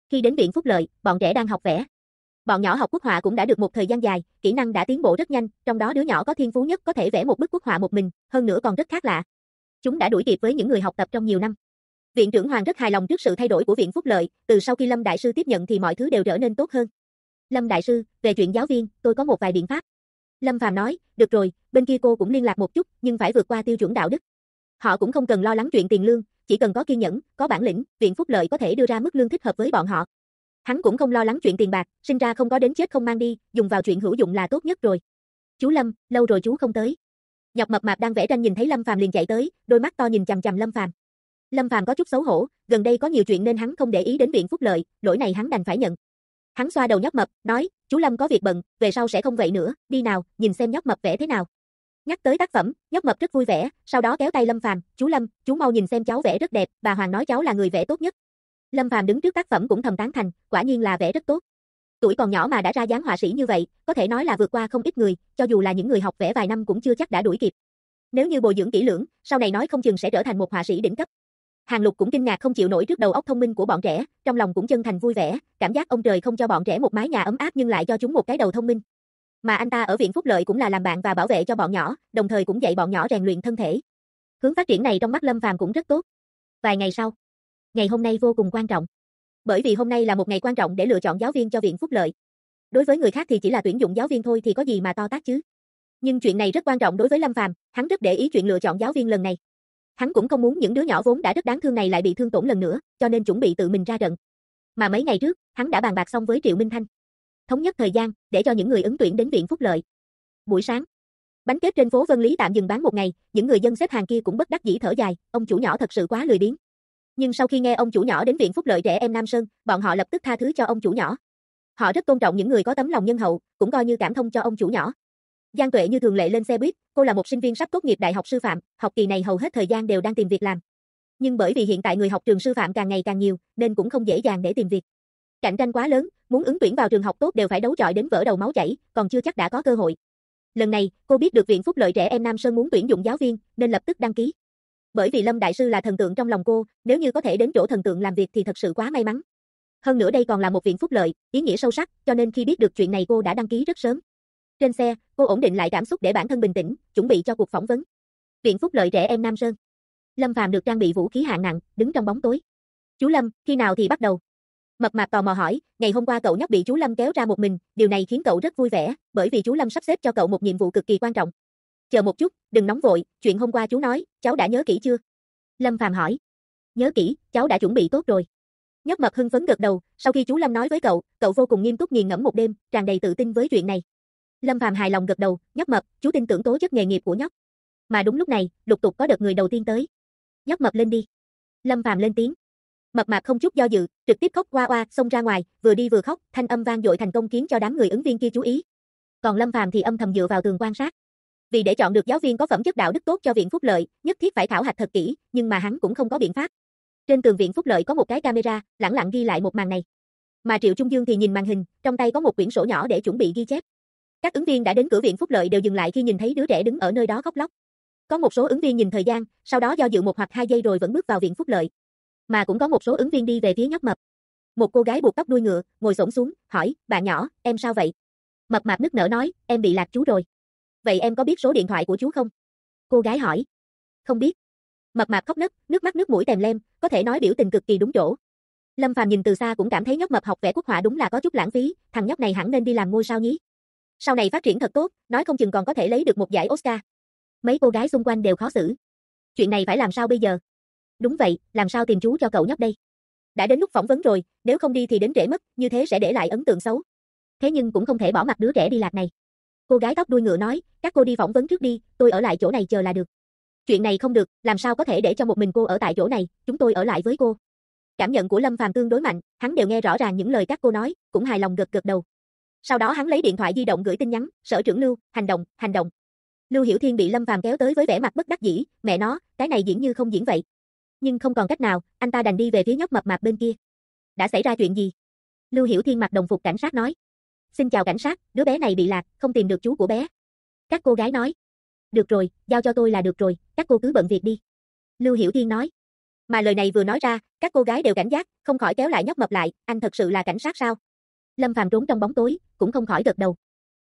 Speaker 1: Khi đến viện Phúc Lợi, bọn trẻ đang học vẽ. Bọn nhỏ học quốc họa cũng đã được một thời gian dài, kỹ năng đã tiến bộ rất nhanh, trong đó đứa nhỏ có thiên phú nhất có thể vẽ một bức quốc họa một mình, hơn nữa còn rất khác lạ. Chúng đã đuổi kịp với những người học tập trong nhiều năm. Viện trưởng Hoàng rất hài lòng trước sự thay đổi của viện Phúc Lợi, từ sau khi Lâm đại sư tiếp nhận thì mọi thứ đều trở nên tốt hơn. Lâm đại sư, về chuyện giáo viên, tôi có một vài biện pháp. Lâm Phàm nói, được rồi, bên kia cô cũng liên lạc một chút, nhưng phải vượt qua tiêu chuẩn đạo đức. Họ cũng không cần lo lắng chuyện tiền lương, chỉ cần có kiên nhẫn, có bản lĩnh, viện Phúc Lợi có thể đưa ra mức lương thích hợp với bọn họ. Hắn cũng không lo lắng chuyện tiền bạc, sinh ra không có đến chết không mang đi, dùng vào chuyện hữu dụng là tốt nhất rồi. Chú Lâm, lâu rồi chú không tới. Nhóc Mập Mạp đang vẽ tranh nhìn thấy Lâm Phàm liền chạy tới, đôi mắt to nhìn chằm chằm Lâm Phàm. Lâm Phàm có chút xấu hổ, gần đây có nhiều chuyện nên hắn không để ý đến viện Phúc Lợi, lỗi này hắn đành phải nhận. Hắn xoa đầu Nhóc Mập, nói, chú Lâm có việc bận, về sau sẽ không vậy nữa, đi nào, nhìn xem Nhóc Mập vẽ thế nào. Nhắc tới tác phẩm, Nhóc Mập rất vui vẻ, sau đó kéo tay Lâm Phàm, chú Lâm, chú mau nhìn xem cháu vẽ rất đẹp, bà Hoàng nói cháu là người vẽ tốt nhất. Lâm Phàm đứng trước tác phẩm cũng thầm tán thành, quả nhiên là vẽ rất tốt. Tuổi còn nhỏ mà đã ra dáng họa sĩ như vậy, có thể nói là vượt qua không ít người, cho dù là những người học vẽ vài năm cũng chưa chắc đã đuổi kịp. Nếu như bồi dưỡng kỹ lưỡng, sau này nói không chừng sẽ trở thành một họa sĩ đỉnh cấp. Hàng Lục cũng kinh ngạc không chịu nổi trước đầu óc thông minh của bọn trẻ, trong lòng cũng chân thành vui vẻ, cảm giác ông trời không cho bọn trẻ một mái nhà ấm áp nhưng lại cho chúng một cái đầu thông minh. Mà anh ta ở viện Phúc Lợi cũng là làm bạn và bảo vệ cho bọn nhỏ, đồng thời cũng dạy bọn nhỏ rèn luyện thân thể. Hướng phát triển này trong mắt Lâm Phàm cũng rất tốt. Vài ngày sau, ngày hôm nay vô cùng quan trọng. Bởi vì hôm nay là một ngày quan trọng để lựa chọn giáo viên cho viện Phúc Lợi. Đối với người khác thì chỉ là tuyển dụng giáo viên thôi thì có gì mà to tát chứ. Nhưng chuyện này rất quan trọng đối với Lâm Phàm, hắn rất để ý chuyện lựa chọn giáo viên lần này. Hắn cũng không muốn những đứa nhỏ vốn đã rất đáng thương này lại bị thương tổn lần nữa, cho nên chuẩn bị tự mình ra trận. Mà mấy ngày trước, hắn đã bàn bạc xong với Triệu Minh Thanh. Thống nhất thời gian, để cho những người ứng tuyển đến viện Phúc Lợi. Buổi sáng, bánh kết trên phố Vân Lý tạm dừng bán một ngày, những người dân xếp hàng kia cũng bất đắc dĩ thở dài, ông chủ nhỏ thật sự quá lười biếng. Nhưng sau khi nghe ông chủ nhỏ đến viện Phúc Lợi trẻ em Nam Sơn, bọn họ lập tức tha thứ cho ông chủ nhỏ. Họ rất tôn trọng những người có tấm lòng nhân hậu, cũng coi như cảm thông cho ông chủ nhỏ. Giang Tuệ như thường lệ lên xe buýt, cô là một sinh viên sắp tốt nghiệp đại học sư phạm, học kỳ này hầu hết thời gian đều đang tìm việc làm. Nhưng bởi vì hiện tại người học trường sư phạm càng ngày càng nhiều, nên cũng không dễ dàng để tìm việc. Cạnh tranh quá lớn, muốn ứng tuyển vào trường học tốt đều phải đấu chọi đến vỡ đầu máu chảy, còn chưa chắc đã có cơ hội. Lần này, cô biết được viện Phúc Lợi trẻ em Nam Sơn muốn tuyển dụng giáo viên, nên lập tức đăng ký. Bởi vì Lâm đại sư là thần tượng trong lòng cô, nếu như có thể đến chỗ thần tượng làm việc thì thật sự quá may mắn. Hơn nữa đây còn là một viện Phúc Lợi, ý nghĩa sâu sắc, cho nên khi biết được chuyện này cô đã đăng ký rất sớm. Trên xe, cô ổn định lại cảm xúc để bản thân bình tĩnh, chuẩn bị cho cuộc phỏng vấn. Viện Phúc Lợi trẻ em Nam Sơn. Lâm Phàm được trang bị vũ khí hạng nặng, đứng trong bóng tối. Chú Lâm, khi nào thì bắt đầu? Mập Mạp tò mò hỏi, ngày hôm qua cậu nhóc bị chú Lâm kéo ra một mình, điều này khiến cậu rất vui vẻ, bởi vì chú Lâm sắp xếp cho cậu một nhiệm vụ cực kỳ quan trọng. Chờ một chút, đừng nóng vội, chuyện hôm qua chú nói, cháu đã nhớ kỹ chưa? Lâm Phàm hỏi. Nhớ kỹ, cháu đã chuẩn bị tốt rồi. Nhóc Mập hưng phấn gật đầu, sau khi chú Lâm nói với cậu vô cùng nghiêm túc nghiền ngẫm một đêm, tràn đầy tự tin với chuyện này. Lâm Phàm hài lòng gật đầu, nhóc Mập, chú tin tưởng tố chất nghề nghiệp của nhóc. Mà đúng lúc này, lục tục có đợt người đầu tiên tới. Nhóc Mập lên đi. Lâm Phàm lên tiếng. Mập Mạp không chút do dự, trực tiếp khóc oa oa, xông ra ngoài, vừa đi vừa khóc, thanh âm vang dội thành công khiến cho đám người ứng viên kia chú ý. Còn Lâm Phàm thì âm thầm dựa vào tường quan sát. Vì để chọn được giáo viên có phẩm chất đạo đức tốt cho viện Phúc Lợi, nhất thiết phải khảo hạch thật kỹ, nhưng mà hắn cũng không có biện pháp. Trên tường viện Phúc Lợi có một cái camera, lẳng lặng ghi lại một màn này. Mà Triệu Trung Dương thì nhìn màn hình, trong tay có một quyển sổ nhỏ để chuẩn bị ghi chép. Các ứng viên đã đến cửa viện Phúc Lợi đều dừng lại khi nhìn thấy đứa trẻ đứng ở nơi đó khóc lóc. Có một số ứng viên nhìn thời gian, sau đó do dự 1 hoặc 2 giây rồi vẫn bước vào viện Phúc Lợi. Mà cũng có một số ứng viên đi về phía nhóc Mập. Một cô gái buộc tóc đuôi ngựa, ngồi xổm xuống, hỏi, bạn nhỏ, em sao vậy? Mập Mạp nức nở nói, em bị lạc chú rồi. Vậy em có biết số điện thoại của chú không? Cô gái hỏi. Không biết. Mập Mạp khóc nấc, nước mắt nước mũi tèm lem, có thể nói biểu tình cực kỳ đúng chỗ. Lâm Phàm nhìn từ xa cũng cảm thấy nhóc Mập học vẽ quốc họa đúng là có chút lãng phí, thằng nhóc này hẳn nên đi làm ngôi sao nhí. Sau này phát triển thật tốt, nói không chừng còn có thể lấy được một giải Oscar. Mấy cô gái xung quanh đều khó xử. Chuyện này phải làm sao bây giờ? Đúng vậy, làm sao tìm chú cho cậu nhóc đây? Đã đến lúc phỏng vấn rồi, nếu không đi thì đến trễ mất, như thế sẽ để lại ấn tượng xấu. Thế nhưng cũng không thể bỏ mặc đứa trẻ đi lạc này. Cô gái tóc đuôi ngựa nói, các cô đi phỏng vấn trước đi, tôi ở lại chỗ này chờ là được. Chuyện này không được, làm sao có thể để cho một mình cô ở tại chỗ này, chúng tôi ở lại với cô. Cảm nhận của Lâm Phàm tương đối mạnh, hắn đều nghe rõ ràng những lời các cô nói, cũng hài lòng gật gật đầu. Sau đó hắn lấy điện thoại di động gửi tin nhắn, sở trưởng Lưu, hành động, hành động. Lưu Hiểu Thiên bị Lâm Phàm kéo tới với vẻ mặt bất đắc dĩ, mẹ nó, cái này diễn như không diễn vậy. Nhưng không còn cách nào, anh ta đành đi về phía nhóc Mập Mạp bên kia. Đã xảy ra chuyện gì? Lưu Hiểu Thiên mặc đồng phục cảnh sát nói. Xin chào cảnh sát, đứa bé này bị lạc, không tìm được chú của bé. Các cô gái nói. Được rồi, giao cho tôi là được rồi, các cô cứ bận việc đi. Lưu Hiểu Thiên nói. Mà lời này vừa nói ra, các cô gái đều cảnh giác, không khỏi kéo lại nhóc mập lại, anh thật sự là cảnh sát sao? Lâm Phàm trốn trong bóng tối, cũng không khỏi gật đầu.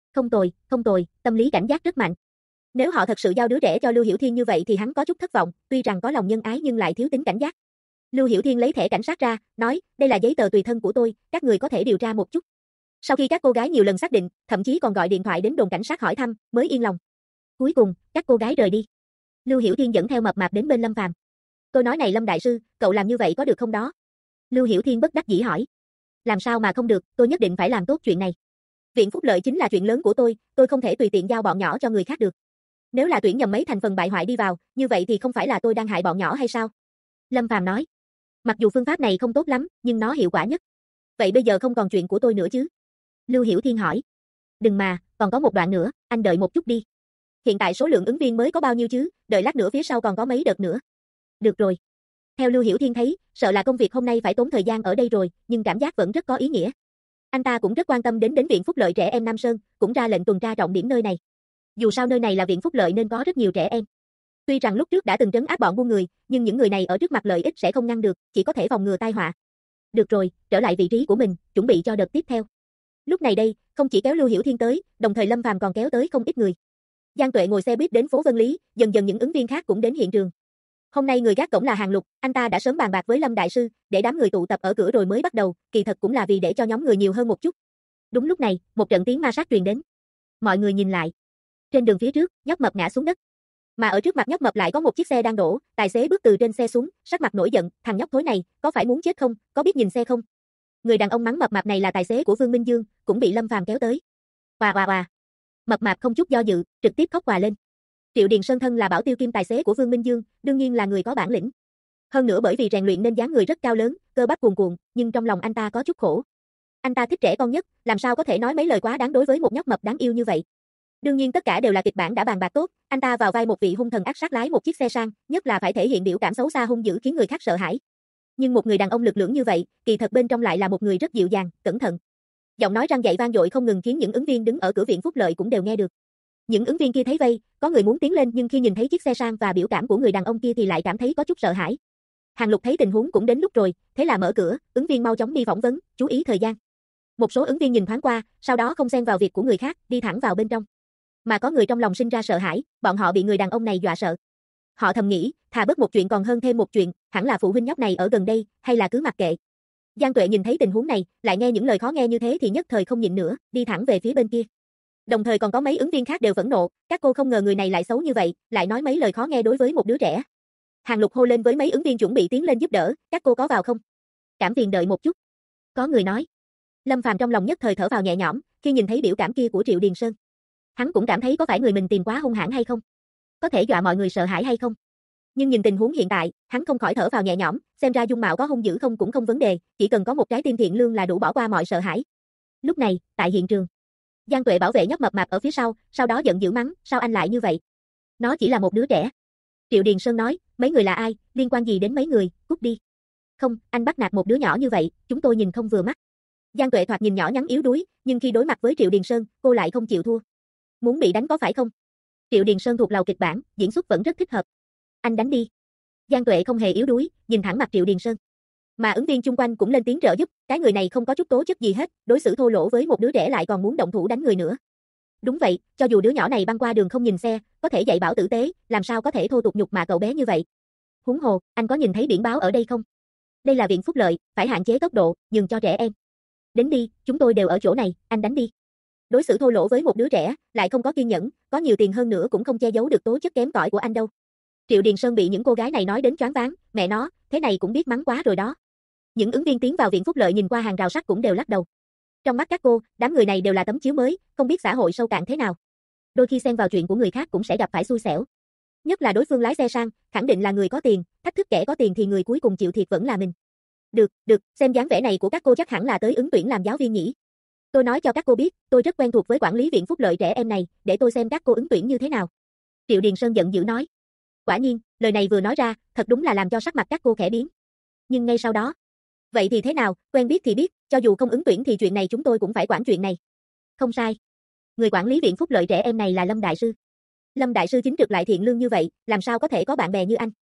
Speaker 1: Không tồi, tâm lý cảnh giác rất mạnh. Nếu họ thật sự giao đứa trẻ cho Lưu Hiểu Thiên như vậy thì hắn có chút thất vọng, tuy rằng có lòng nhân ái nhưng lại thiếu tính cảnh giác. Lưu Hiểu Thiên lấy thẻ cảnh sát ra, nói, đây là giấy tờ tùy thân của tôi, các người có thể điều tra một chút. Sau khi các cô gái nhiều lần xác định, thậm chí còn gọi điện thoại đến đồn cảnh sát hỏi thăm, mới yên lòng. Cuối cùng, các cô gái rời đi. Lưu Hiểu Thiên dẫn theo mập mạp đến bên Lâm Phàm. Tôi nói này Lâm đại sư, cậu làm như vậy có được không đó? Lưu Hiểu Thiên bất đắc dĩ hỏi. Làm sao mà không được, tôi nhất định phải làm tốt chuyện này. Viện phúc lợi chính là chuyện lớn của tôi không thể tùy tiện giao bọn nhỏ cho người khác được. Nếu là tuyển nhầm mấy thành phần bại hoại đi vào, như vậy thì không phải là tôi đang hại bọn nhỏ hay sao? Lâm Phàm nói. Mặc dù phương pháp này không tốt lắm, nhưng nó hiệu quả nhất. Vậy bây giờ không còn chuyện của tôi nữa chứ? Lưu Hiểu Thiên hỏi. Đừng mà, còn có một đoạn nữa, anh đợi một chút đi. Hiện tại số lượng ứng viên mới có bao nhiêu chứ, đợi lát nữa phía sau còn có mấy đợt nữa. Được rồi. Theo Lưu Hiểu Thiên thấy, sợ là công việc hôm nay phải tốn thời gian ở đây rồi, nhưng cảm giác vẫn rất có ý nghĩa. Anh ta cũng rất quan tâm đến Viện Phúc Lợi Trẻ Em Nam Sơn, cũng ra lệnh tuần tra trọng điểm nơi này. Dù sao nơi này là viện phúc lợi nên có rất nhiều trẻ em. Tuy rằng lúc trước đã từng trấn áp bọn buôn người, nhưng những người này ở trước mặt lợi ích sẽ không ngăn được, chỉ có thể phòng ngừa tai họa. Được rồi, trở lại vị trí của mình, chuẩn bị cho đợt tiếp theo. Lúc này đây, không chỉ kéo Lưu Hiểu Thiên tới, đồng thời Lâm Phàm còn kéo tới không ít người. Giang Tuệ ngồi xe buýt đến phố Vân Lý, dần dần những ứng viên khác cũng đến hiện trường. Hôm nay người gác cổng là Hàng Lục, anh ta đã sớm bàn bạc với Lâm đại sư, để đám người tụ tập ở cửa rồi mới bắt đầu, kỳ thật cũng là vì để cho nhóm người nhiều hơn một chút. Đúng lúc này, một trận tiếng ma sát truyền đến. Mọi người nhìn lại. Trên đường phía trước, nhóc mập ngã xuống đất. Mà ở trước mặt nhóc mập lại có một chiếc xe đang đổ, tài xế bước từ trên xe xuống, sắc mặt nổi giận, thằng nhóc thối này, có phải muốn chết không, có biết nhìn xe không? Người đàn ông mắng mập mạp này là tài xế của Vương Minh Dương, cũng bị Lâm Phàm kéo tới. Oà. Mập mạp không chút do dự, trực tiếp khóc òa lên. Triệu Điền Sơn thân là bảo tiêu kim tài xế của Vương Minh Dương, đương nhiên là người có bản lĩnh. Hơn nữa bởi vì rèn luyện nên dáng người rất cao lớn, cơ bắp cuồn cuộn, nhưng trong lòng anh ta có chút khổ. Anh ta thích trẻ con nhất, làm sao có thể nói mấy lời quá đáng đối với một nhóc mập đáng yêu như vậy. Đương nhiên tất cả đều là kịch bản đã bàn bạc tốt, anh ta vào vai một vị hung thần ác sát lái một chiếc xe sang, nhất là phải thể hiện biểu cảm xấu xa hung dữ khiến người khác sợ hãi. Nhưng một người đàn ông lực lưỡng như vậy, kỳ thật bên trong lại là một người rất dịu dàng, cẩn thận. Giọng nói răn dạy vang dội không ngừng khiến những ứng viên đứng ở cửa viện phúc lợi cũng đều nghe được. Những ứng viên kia thấy vây, có người muốn tiến lên nhưng khi nhìn thấy chiếc xe sang và biểu cảm của người đàn ông kia thì lại cảm thấy có chút sợ hãi. Hàng Lục thấy tình huống cũng đến lúc rồi, thế là mở cửa, ứng viên mau chóng đi phỏng vấn, chú ý thời gian. Một số ứng viên nhìn thoáng qua, sau đó không xen vào việc của người khác, đi thẳng vào bên trong. Mà có người trong lòng sinh ra sợ hãi, bọn họ bị người đàn ông này dọa sợ. Họ thầm nghĩ, thà bớt một chuyện còn hơn thêm một chuyện, hẳn là phụ huynh nhóc này ở gần đây, hay là cứ mặc kệ. Giang Tuệ nhìn thấy tình huống này, lại nghe những lời khó nghe như thế thì nhất thời không nhịn nữa, đi thẳng về phía bên kia. Đồng thời còn có mấy ứng viên khác đều phẫn nộ, các cô không ngờ người này lại xấu như vậy, lại nói mấy lời khó nghe đối với một đứa trẻ. Hàng Lục hô lên với mấy ứng viên chuẩn bị tiến lên giúp đỡ, các cô có vào không? Cảm phiền đợi một chút. Có người nói. Lâm Phàm trong lòng nhất thời thở vào nhẹ nhõm, khi nhìn thấy biểu cảm kia của Triệu Điền Sơn. Hắn cũng cảm thấy có phải người mình tìm quá hung hãn hay không? Có thể dọa mọi người sợ hãi hay không? Nhưng nhìn tình huống hiện tại, hắn không khỏi thở vào nhẹ nhõm, xem ra dung mạo có hung dữ không cũng không vấn đề, chỉ cần có một trái tim thiện lương là đủ bỏ qua mọi sợ hãi. Lúc này, tại hiện trường, Giang Tuệ bảo vệ nhóc mập mạp ở phía sau đó giận dữ mắng, sao anh lại như vậy? Nó chỉ là một đứa trẻ. Triệu Điền Sơn nói, mấy người là ai, liên quan gì đến mấy người, cút đi. Không, anh bắt nạt một đứa nhỏ như vậy, chúng tôi nhìn không vừa mắt. Giang Tuệ thoạt nhìn nhỏ nhắn yếu đuối, nhưng khi đối mặt với Triệu Điền Sơn, cô lại không chịu thua. Muốn bị đánh có phải không? Triệu Điền Sơn thuộc lầu kịch bản, diễn xuất vẫn rất thích hợp. Anh đánh đi. Giang Tuệ không hề yếu đuối, nhìn thẳng mặt Triệu Điền Sơn. Mà ứng viên chung quanh cũng lên tiếng trợ giúp, cái người này không có chút tố chất gì hết, đối xử thô lỗ với một đứa trẻ lại còn muốn động thủ đánh người nữa. Đúng vậy, cho dù đứa nhỏ này băng qua đường không nhìn xe, có thể dạy bảo tử tế, làm sao có thể thô tục nhục mạ cậu bé như vậy? Huống hồ, anh có nhìn thấy biển báo ở đây không? Đây là viện phúc lợi, phải hạn chế tốc độ, nhường cho trẻ em. Đến đi, chúng tôi đều ở chỗ này, anh đánh đi. Đối xử thô lỗ với một đứa trẻ, lại không có kiên nhẫn, có nhiều tiền hơn nữa cũng không che giấu được tố chất kém cỏi của anh đâu. Triệu Điền Sơn bị những cô gái này nói đến choáng váng, mẹ nó, thế này cũng biết mắng quá rồi đó. Những ứng viên tiến vào viện phúc lợi nhìn qua hàng rào sắt cũng đều lắc đầu. Trong mắt các cô, đám người này đều là tấm chiếu mới, không biết xã hội sâu cạn thế nào. Đôi khi xen vào chuyện của người khác cũng sẽ gặp phải xui xẻo. Nhất là đối phương lái xe sang, khẳng định là người có tiền, thách thức kẻ có tiền thì người cuối cùng chịu thiệt vẫn là mình. Được, xem dáng vẻ này của các cô chắc hẳn là tới ứng tuyển làm giáo viên nhỉ. Tôi nói cho các cô biết, tôi rất quen thuộc với quản lý viện phúc lợi trẻ em này, để tôi xem các cô ứng tuyển như thế nào. Triệu Điền Sơn giận dữ nói. Quả nhiên, lời này vừa nói ra, thật đúng là làm cho sắc mặt các cô khẽ biến. Nhưng ngay sau đó, vậy thì thế nào, quen biết thì biết, cho dù không ứng tuyển thì chuyện này chúng tôi cũng phải quản chuyện này. Không sai. Người quản lý viện phúc lợi trẻ em này là Lâm Đại Sư. Lâm Đại Sư chính trực lại thiện lương như vậy, làm sao có thể có bạn bè như anh.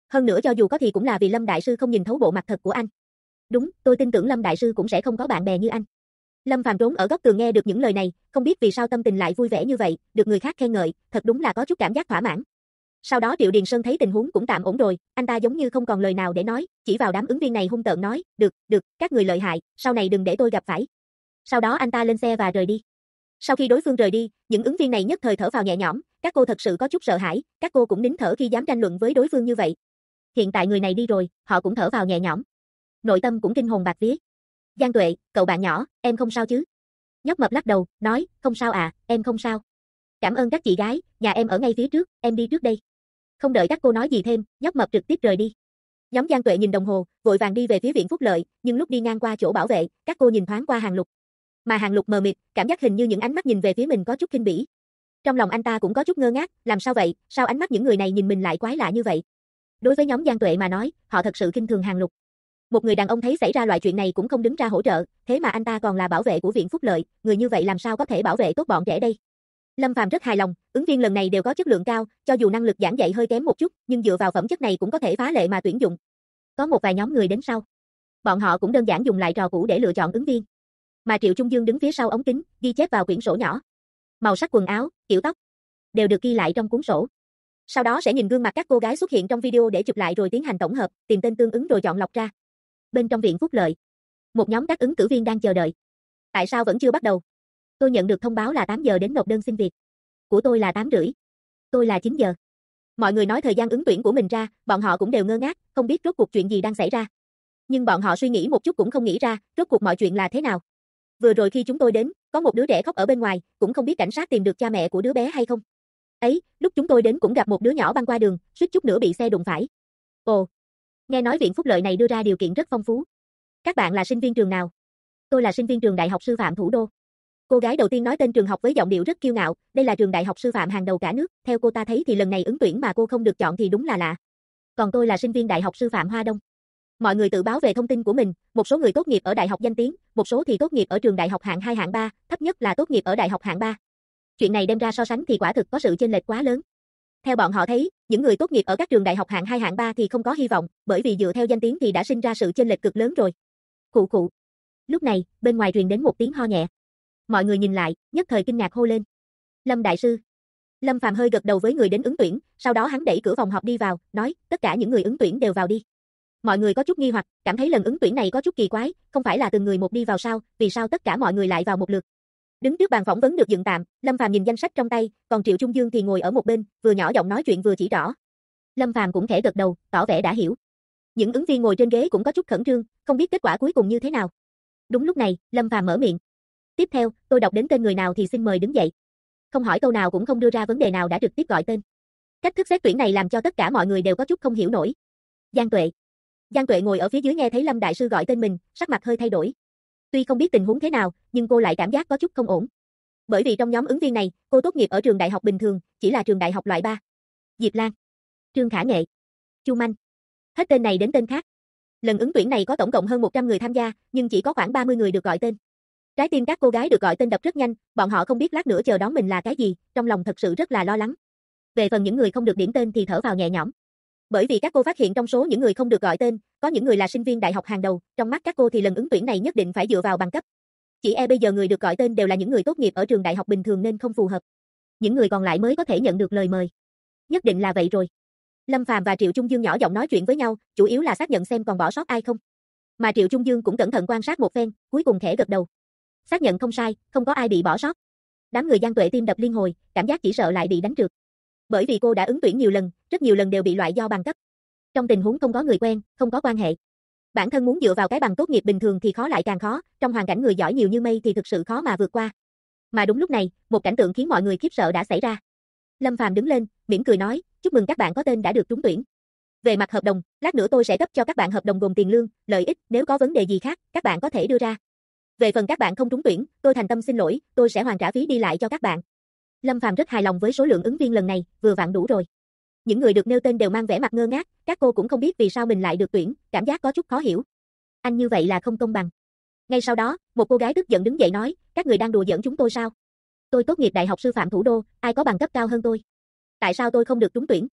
Speaker 1: Hơn nữa cho dù có thì cũng là vì Lâm đại sư không nhìn thấu bộ mặt thật của anh. Đúng, tôi tin tưởng Lâm đại sư cũng sẽ không có bạn bè như anh. Lâm Phàm trốn ở góc tường nghe được những lời này, không biết vì sao tâm tình lại vui vẻ như vậy, được người khác khen ngợi, thật đúng là có chút cảm giác thỏa mãn. Sau đó Triệu Điền Sơn thấy tình huống cũng tạm ổn rồi, anh ta giống như không còn lời nào để nói, chỉ vào đám ứng viên này hung tợn nói, được, các người lợi hại, sau này đừng để tôi gặp phải. Sau đó anh ta lên xe và rời đi. Sau khi đối phương rời đi, những ứng viên này nhất thời thở phào nhẹ nhõm, các cô thật sự có chút sợ hãi, các cô cũng nín thở khi dám tranh luận với đối phương như vậy. Hiện tại người này đi rồi, họ cũng thở vào nhẹ nhõm. Nội tâm cũng kinh hồn bạt vía. Giang Tuệ, cậu bạn nhỏ, em không sao chứ? Nhóc mập lắc đầu, nói, không sao à, em không sao. Cảm ơn các chị gái, nhà em ở ngay phía trước, em đi trước đây. Không đợi các cô nói gì thêm, nhóc mập trực tiếp rời đi. Nhóm Giang Tuệ nhìn đồng hồ, vội vàng đi về phía viện phúc lợi, nhưng lúc đi ngang qua chỗ bảo vệ, các cô nhìn thoáng qua Hàng Lục. Mà Hàng Lục mờ mịt, cảm giác hình như những ánh mắt nhìn về phía mình có chút khinh bỉ. Trong lòng anh ta cũng có chút ngơ ngác, làm sao vậy, sao ánh mắt những người này nhìn mình lại quái lạ như vậy? Đối với nhóm Giang Tuệ mà nói, họ thật sự khinh thường Hàng Lục. Một người đàn ông thấy xảy ra loại chuyện này cũng không đứng ra hỗ trợ, thế mà anh ta còn là bảo vệ của viện phúc lợi, người như vậy làm sao có thể bảo vệ tốt bọn trẻ đây? Lâm Phàm rất hài lòng, ứng viên lần này đều có chất lượng cao, cho dù năng lực giảng dạy hơi kém một chút, nhưng dựa vào phẩm chất này cũng có thể phá lệ mà tuyển dụng. Có một vài nhóm người đến sau. Bọn họ cũng đơn giản dùng lại trò cũ để lựa chọn ứng viên. Mà Triệu Trung Dương đứng phía sau ống kính, ghi chép vào quyển sổ nhỏ. Màu sắc quần áo, kiểu tóc đều được ghi lại trong cuốn sổ. Sau đó sẽ nhìn gương mặt các cô gái xuất hiện trong video để chụp lại rồi tiến hành tổng hợp, tìm tên tương ứng rồi chọn lọc ra. Bên trong viện phúc lợi, một nhóm các ứng cử viên đang chờ đợi. Tại sao vẫn chưa bắt đầu? Tôi nhận được thông báo là 8 giờ đến nộp đơn xin việc. Của tôi là 8 rưỡi. Tôi là 9 giờ. Mọi người nói thời gian ứng tuyển của mình ra, bọn họ cũng đều ngơ ngác, không biết rốt cuộc chuyện gì đang xảy ra. Nhưng bọn họ suy nghĩ một chút cũng không nghĩ ra, rốt cuộc mọi chuyện là thế nào. Vừa rồi khi chúng tôi đến, có một đứa trẻ khóc ở bên ngoài, cũng không biết cảnh sát tìm được cha mẹ của đứa bé hay không. Ấy, lúc chúng tôi đến cũng gặp một đứa nhỏ băng qua đường, suýt chút nữa bị xe đụng phải. Ồ, nghe nói viện phúc lợi này đưa ra điều kiện rất phong phú. Các bạn là sinh viên trường nào? Tôi là sinh viên trường Đại học Sư phạm Thủ đô. Cô gái đầu tiên nói tên trường học với giọng điệu rất kiêu ngạo, đây là trường đại học sư phạm hàng đầu cả nước, theo cô ta thấy thì lần này ứng tuyển mà cô không được chọn thì đúng là lạ. Còn tôi là sinh viên Đại học Sư phạm Hoa Đông. Mọi người tự báo về thông tin của mình, một số người tốt nghiệp ở đại học danh tiếng, một số thì tốt nghiệp ở trường đại học hạng 2 hạng 3, thấp nhất là tốt nghiệp ở đại học hạng 3. Chuyện này đem ra so sánh thì quả thực có sự chênh lệch quá lớn. Theo bọn họ thấy, những người tốt nghiệp ở các trường đại học hạng 2 hạng 3 thì không có hy vọng, bởi vì dựa theo danh tiếng thì đã sinh ra sự chênh lệch cực lớn rồi. Khụ khụ. Lúc này, bên ngoài truyền đến một tiếng ho nhẹ. Mọi người nhìn lại, nhất thời kinh ngạc hô lên. Lâm đại sư. Lâm Phàm hơi gật đầu với người đến ứng tuyển, sau đó hắn đẩy cửa phòng họp đi vào, nói, tất cả những người ứng tuyển đều vào đi. Mọi người có chút nghi hoặc, cảm thấy lần ứng tuyển này có chút kỳ quái, không phải là từng người một đi vào sao, vì sao tất cả mọi người lại vào một lượt. Đứng trước bàn phỏng vấn được dựng tạm, Lâm Phàm nhìn danh sách trong tay, còn Triệu Trung Dương thì ngồi ở một bên, vừa nhỏ giọng nói chuyện vừa chỉ rõ. Lâm Phàm cũng khẽ gật đầu, tỏ vẻ đã hiểu. Những ứng viên ngồi trên ghế cũng có chút khẩn trương, không biết kết quả cuối cùng như thế nào. Đúng lúc này, Lâm Phàm mở miệng. Tiếp theo, tôi đọc đến tên người nào thì xin mời đứng dậy. Không hỏi câu nào cũng không đưa ra vấn đề nào đã trực tiếp gọi tên. Cách thức xét tuyển này làm cho tất cả mọi người đều có chút không hiểu nổi. Giang Tuệ. Giang Tuệ ngồi ở phía dưới nghe thấy Lâm đại sư gọi tên mình, sắc mặt hơi thay đổi. Tuy không biết tình huống thế nào, nhưng cô lại cảm giác có chút không ổn. Bởi vì trong nhóm ứng viên này, cô tốt nghiệp ở trường đại học bình thường, chỉ là trường đại học loại 3. Diệp Lan, Trương Khả Nghệ, Chu Manh. Hết tên này đến tên khác. Lần ứng tuyển này có tổng cộng hơn 100 người tham gia, nhưng chỉ có khoảng 30 người được gọi tên. Trái tim các cô gái được gọi tên đập rất nhanh, bọn họ không biết lát nữa chờ đón mình là cái gì, trong lòng thật sự rất là lo lắng. Về phần những người không được điểm tên thì thở vào nhẹ nhõm. Bởi vì các cô phát hiện trong số những người không được gọi tên, có những người là sinh viên đại học hàng đầu, trong mắt các cô thì lần ứng tuyển này nhất định phải dựa vào bằng cấp. Chỉ bây giờ người được gọi tên đều là những người tốt nghiệp ở trường đại học bình thường nên không phù hợp. Những người còn lại mới có thể nhận được lời mời. Nhất định là vậy rồi. Lâm Phàm và Triệu Trung Dương nhỏ giọng nói chuyện với nhau, chủ yếu là xác nhận xem còn bỏ sót ai không. Mà Triệu Trung Dương cũng cẩn thận quan sát một phen, cuối cùng khẽ gật đầu. Xác nhận không sai, không có ai bị bỏ sót. Đám người Giang Tuệ tim đập liên hồi, cảm giác chỉ sợ lại bị đánh trượt. Bởi vì cô đã ứng tuyển nhiều lần, rất nhiều lần đều bị loại do bằng cấp. Trong tình huống không có người quen, không có quan hệ. Bản thân muốn dựa vào cái bằng tốt nghiệp bình thường thì khó lại càng khó, trong hoàn cảnh người giỏi nhiều như mây thì thực sự khó mà vượt qua. Mà đúng lúc này, một cảnh tượng khiến mọi người khiếp sợ đã xảy ra. Lâm Phàm đứng lên, mỉm cười nói, chúc mừng các bạn có tên đã được trúng tuyển. Về mặt hợp đồng, lát nữa tôi sẽ cấp cho các bạn hợp đồng gồm tiền lương, lợi ích, nếu có vấn đề gì khác, các bạn có thể đưa ra. Về phần các bạn không trúng tuyển, tôi thành tâm xin lỗi, tôi sẽ hoàn trả phí đi lại cho các bạn. Lâm Phàm rất hài lòng với số lượng ứng viên lần này, vừa vặn đủ rồi. Những người được nêu tên đều mang vẻ mặt ngơ ngác, các cô cũng không biết vì sao mình lại được tuyển, cảm giác có chút khó hiểu. Anh như vậy là không công bằng. Ngay sau đó, một cô gái tức giận đứng dậy nói, các người đang đùa giỡn chúng tôi sao? Tôi tốt nghiệp Đại học Sư phạm Thủ đô, ai có bằng cấp cao hơn tôi? Tại sao tôi không được trúng tuyển?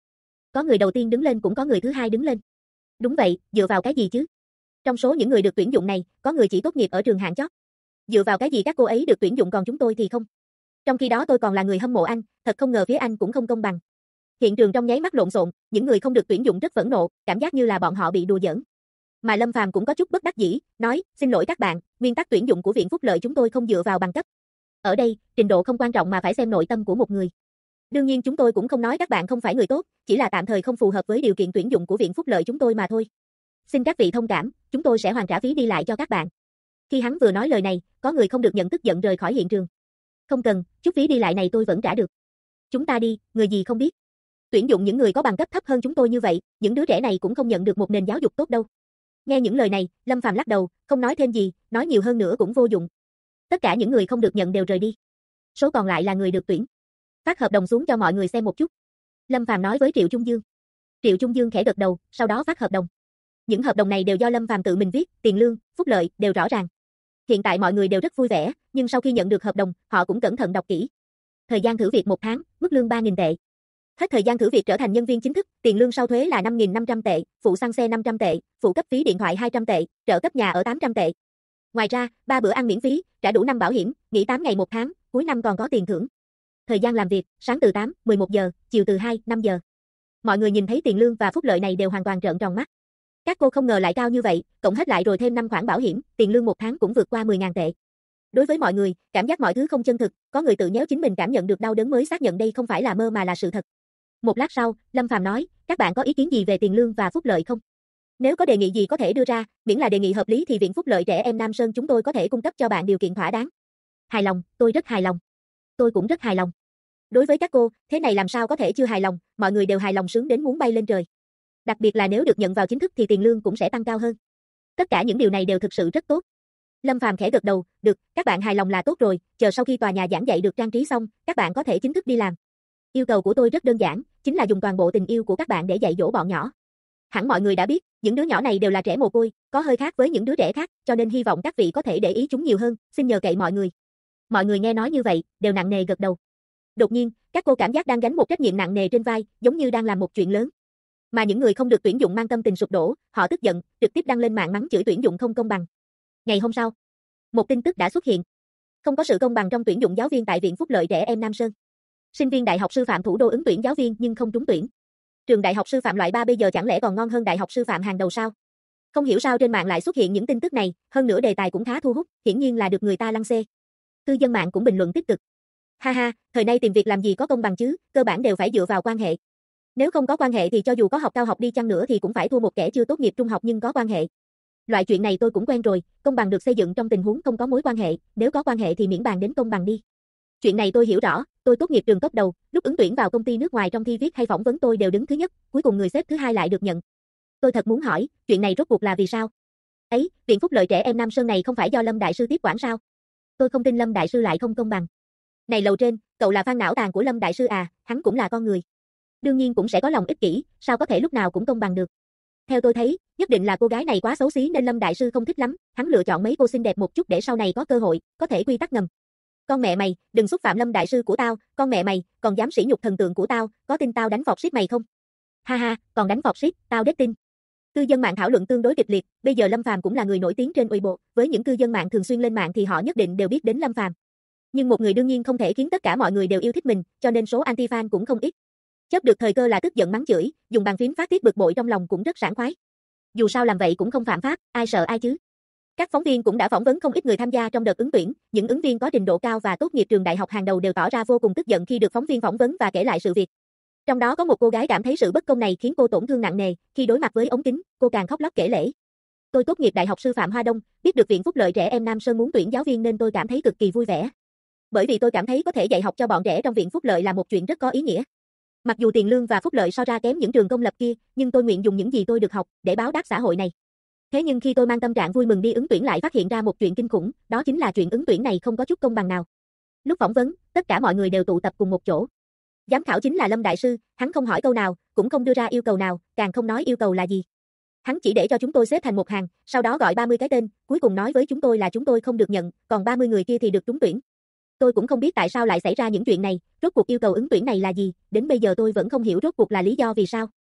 Speaker 1: Có người đầu tiên đứng lên cũng có người thứ hai đứng lên. Đúng vậy, dựa vào cái gì chứ? Trong số những người được tuyển dụng này, có người chỉ tốt nghiệp ở trường hạng chót. Dựa vào cái gì các cô ấy được tuyển dụng còn chúng tôi thì không? Trong khi đó tôi còn là người hâm mộ anh, thật không ngờ phía anh cũng không công bằng. Hiện trường trong nháy mắt lộn xộn, những người không được tuyển dụng rất phẫn nộ, cảm giác như là bọn họ bị đùa giỡn. Mà Lâm Phàm cũng có chút bất đắc dĩ, nói, xin lỗi các bạn, nguyên tắc tuyển dụng của Viện Phúc Lợi chúng tôi không dựa vào bằng cấp. Ở đây, trình độ không quan trọng mà phải xem nội tâm của một người. Đương nhiên chúng tôi cũng không nói các bạn không phải người tốt, chỉ là tạm thời không phù hợp với điều kiện tuyển dụng của Viện Phúc Lợi chúng tôi mà thôi. Xin các vị thông cảm, chúng tôi sẽ hoàn trả phí đi lại cho các bạn. Khi hắn vừa nói lời này, có người không được nhận tức giận rời khỏi hiện trường. Không cần, chút phí đi lại này tôi vẫn trả được. Chúng ta đi, người gì không biết. Tuyển dụng những người có bằng cấp thấp hơn chúng tôi như vậy, những đứa trẻ này cũng không nhận được một nền giáo dục tốt đâu. Nghe những lời này, Lâm Phàm lắc đầu, không nói thêm gì, nói nhiều hơn nữa cũng vô dụng. Tất cả những người không được nhận đều rời đi. Số còn lại là người được tuyển. Phát hợp đồng xuống cho mọi người xem một chút. Lâm Phàm nói với Triệu Trung Dương. Triệu Trung Dương khẽ gật đầu, sau đó phát hợp đồng. Những hợp đồng này đều do Lâm Phàm tự mình viết, tiền lương, phúc lợi đều rõ ràng. Hiện tại mọi người đều rất vui vẻ, nhưng sau khi nhận được hợp đồng, họ cũng cẩn thận đọc kỹ. Thời gian thử việc 1 tháng, mức lương 3.000 tệ. Hết thời gian thử việc trở thành nhân viên chính thức, tiền lương sau thuế là 5.500 tệ, phụ xăng xe 500 tệ, phụ cấp phí điện thoại 200 tệ, trợ cấp nhà ở 800 tệ. Ngoài ra, 3 bữa ăn miễn phí, trả đủ năm bảo hiểm, nghỉ 8 ngày 1 tháng, cuối năm còn có tiền thưởng. Thời gian làm việc, sáng từ 8, 11 giờ, chiều từ 2, 5 giờ. Mọi người nhìn thấy tiền lương và phúc lợi này đều hoàn toàn trợn tròn mắt. Các cô không ngờ lại cao như vậy, cộng hết lại rồi thêm 5 khoản bảo hiểm, tiền lương 1 tháng cũng vượt qua 10.000 tệ. Đối với mọi người, cảm giác mọi thứ không chân thực, có người tự nhéo chính mình cảm nhận được đau đớn mới xác nhận đây không phải là mơ mà là sự thật. Một lát sau, Lâm Phàm nói, các bạn có ý kiến gì về tiền lương và phúc lợi không? Nếu có đề nghị gì có thể đưa ra, miễn là đề nghị hợp lý thì Viện Phúc Lợi Trẻ Em Nam Sơn chúng tôi có thể cung cấp cho bạn điều kiện thỏa đáng. Hài lòng, tôi rất hài lòng. Tôi cũng rất hài lòng. Đối với các cô, thế này làm sao có thể chưa hài lòng, mọi người đều hài lòng sướng đến muốn bay lên trời. Đặc biệt là nếu được nhận vào chính thức thì tiền lương cũng sẽ tăng cao hơn. Tất cả những điều này đều thực sự rất tốt. Lâm Phàm khẽ gật đầu, được, các bạn hài lòng là tốt rồi, chờ sau khi tòa nhà giảng dạy được trang trí xong, các bạn có thể chính thức đi làm. Yêu cầu của tôi rất đơn giản, chính là dùng toàn bộ tình yêu của các bạn để dạy dỗ bọn nhỏ. Hẳn mọi người đã biết, những đứa nhỏ này đều là trẻ mồ côi, có hơi khác với những đứa trẻ khác, cho nên hy vọng các vị có thể để ý chúng nhiều hơn, xin nhờ cậy mọi người. Mọi người nghe nói như vậy, đều nặng nề gật đầu. Đột nhiên, các cô cảm giác đang gánh một trách nhiệm nặng nề trên vai, giống như đang làm một chuyện lớn. Mà những người không được tuyển dụng mang tâm tình sụp đổ, họ tức giận, trực tiếp đăng lên mạng mắng chửi tuyển dụng không công bằng. Ngày hôm sau, một tin tức đã xuất hiện. Không có sự công bằng trong tuyển dụng giáo viên tại Viện Phúc Lợi Trẻ Em Nam Sơn. Sinh viên Đại học Sư phạm Thủ đô ứng tuyển giáo viên nhưng không trúng tuyển. Trường Đại học Sư phạm loại 3 bây giờ chẳng lẽ còn ngon hơn Đại học Sư phạm hàng đầu sao? Không hiểu sao trên mạng lại xuất hiện những tin tức này, hơn nữa đề tài cũng khá thu hút, hiển nhiên là được người ta lăng xê. Cư dân mạng cũng bình luận tích cực. Ha ha, thời nay tìm việc làm gì có công bằng chứ, cơ bản đều phải dựa vào quan hệ. Nếu không có quan hệ thì cho dù có học cao học đi chăng nữa thì cũng phải thua một kẻ chưa tốt nghiệp trung học nhưng có quan hệ. Loại chuyện này tôi cũng quen rồi, công bằng được xây dựng trong tình huống không có mối quan hệ, nếu có quan hệ thì miễn bàn đến công bằng đi. Chuyện này tôi hiểu rõ, tôi tốt nghiệp trường top đầu, lúc ứng tuyển vào công ty nước ngoài trong thi viết hay phỏng vấn tôi đều đứng thứ nhất, cuối cùng người xếp thứ hai lại được nhận. Tôi thật muốn hỏi, chuyện này rốt cuộc là vì sao? Ấy, Viện Phúc Lợi Trẻ Em Nam Sơn này không phải do Lâm Đại Sư tiếp quản sao? Tôi không tin Lâm Đại Sư lại không công bằng. Này lầu trên, cậu là fan não tàn của Lâm Đại Sư à, hắn cũng là con người. Đương nhiên cũng sẽ có lòng ích kỷ, sao có thể lúc nào cũng công bằng được. Theo tôi thấy, nhất định là cô gái này quá xấu xí nên Lâm Đại Sư không thích lắm, hắn lựa chọn mấy cô xinh đẹp một chút để sau này có cơ hội, có thể quy tắc ngầm. Con mẹ mày, đừng xúc phạm Lâm Đại Sư của tao, con mẹ mày, còn dám sỉ nhục thần tượng của tao, có tin tao đánh phọt ship mày không? Ha ha, còn đánh phọt ship, tao đếch tin. Cư dân mạng thảo luận tương đối kịch liệt, bây giờ Lâm Phàm cũng là người nổi tiếng trên Weibo, với những cư dân mạng thường xuyên lên mạng thì họ nhất định đều biết đến Lâm Phàm. Nhưng một người đương nhiên không thể khiến tất cả mọi người đều yêu thích mình, cho nên số anti-fan cũng không ít. Chớp được thời cơ là tức giận mắng chửi, dùng bàn phím phát tiết bực bội trong lòng cũng rất sảng khoái. Dù sao làm vậy cũng không phạm pháp, ai sợ ai chứ. Các phóng viên cũng đã phỏng vấn không ít người tham gia trong đợt ứng tuyển, những ứng viên có trình độ cao và tốt nghiệp trường đại học hàng đầu đều tỏ ra vô cùng tức giận khi được phóng viên phỏng vấn và kể lại sự việc. Trong đó có một cô gái cảm thấy sự bất công này khiến cô tổn thương nặng nề, khi đối mặt với ống kính, cô càng khóc lóc kể lể. Tôi tốt nghiệp Đại học Sư phạm Hoa Đông, biết được Viện Phúc Lợi Trẻ Em Nam Sơn muốn tuyển giáo viên nên tôi cảm thấy cực kỳ vui vẻ. Bởi vì tôi cảm thấy có thể dạy học cho bọn trẻ trong Viện Phúc Lợi là một chuyện rất có ý nghĩa. Mặc dù tiền lương và phúc lợi so ra kém những trường công lập kia, nhưng tôi nguyện dùng những gì tôi được học để báo đáp xã hội này. Thế nhưng khi tôi mang tâm trạng vui mừng đi ứng tuyển lại phát hiện ra một chuyện kinh khủng, đó chính là chuyện ứng tuyển này không có chút công bằng nào. Lúc phỏng vấn, tất cả mọi người đều tụ tập cùng một chỗ. Giám khảo chính là Lâm Đại Sư, hắn không hỏi câu nào, cũng không đưa ra yêu cầu nào, càng không nói yêu cầu là gì. Hắn chỉ để cho chúng tôi xếp thành một hàng, sau đó gọi 30 cái tên, cuối cùng nói với chúng tôi là chúng tôi không được nhận, còn 30 người kia thì được trúng tuyển. Tôi cũng không biết tại sao lại xảy ra những chuyện này, rốt cuộc yêu cầu ứng tuyển này là gì, đến bây giờ tôi vẫn không hiểu rốt cuộc là lý do vì sao.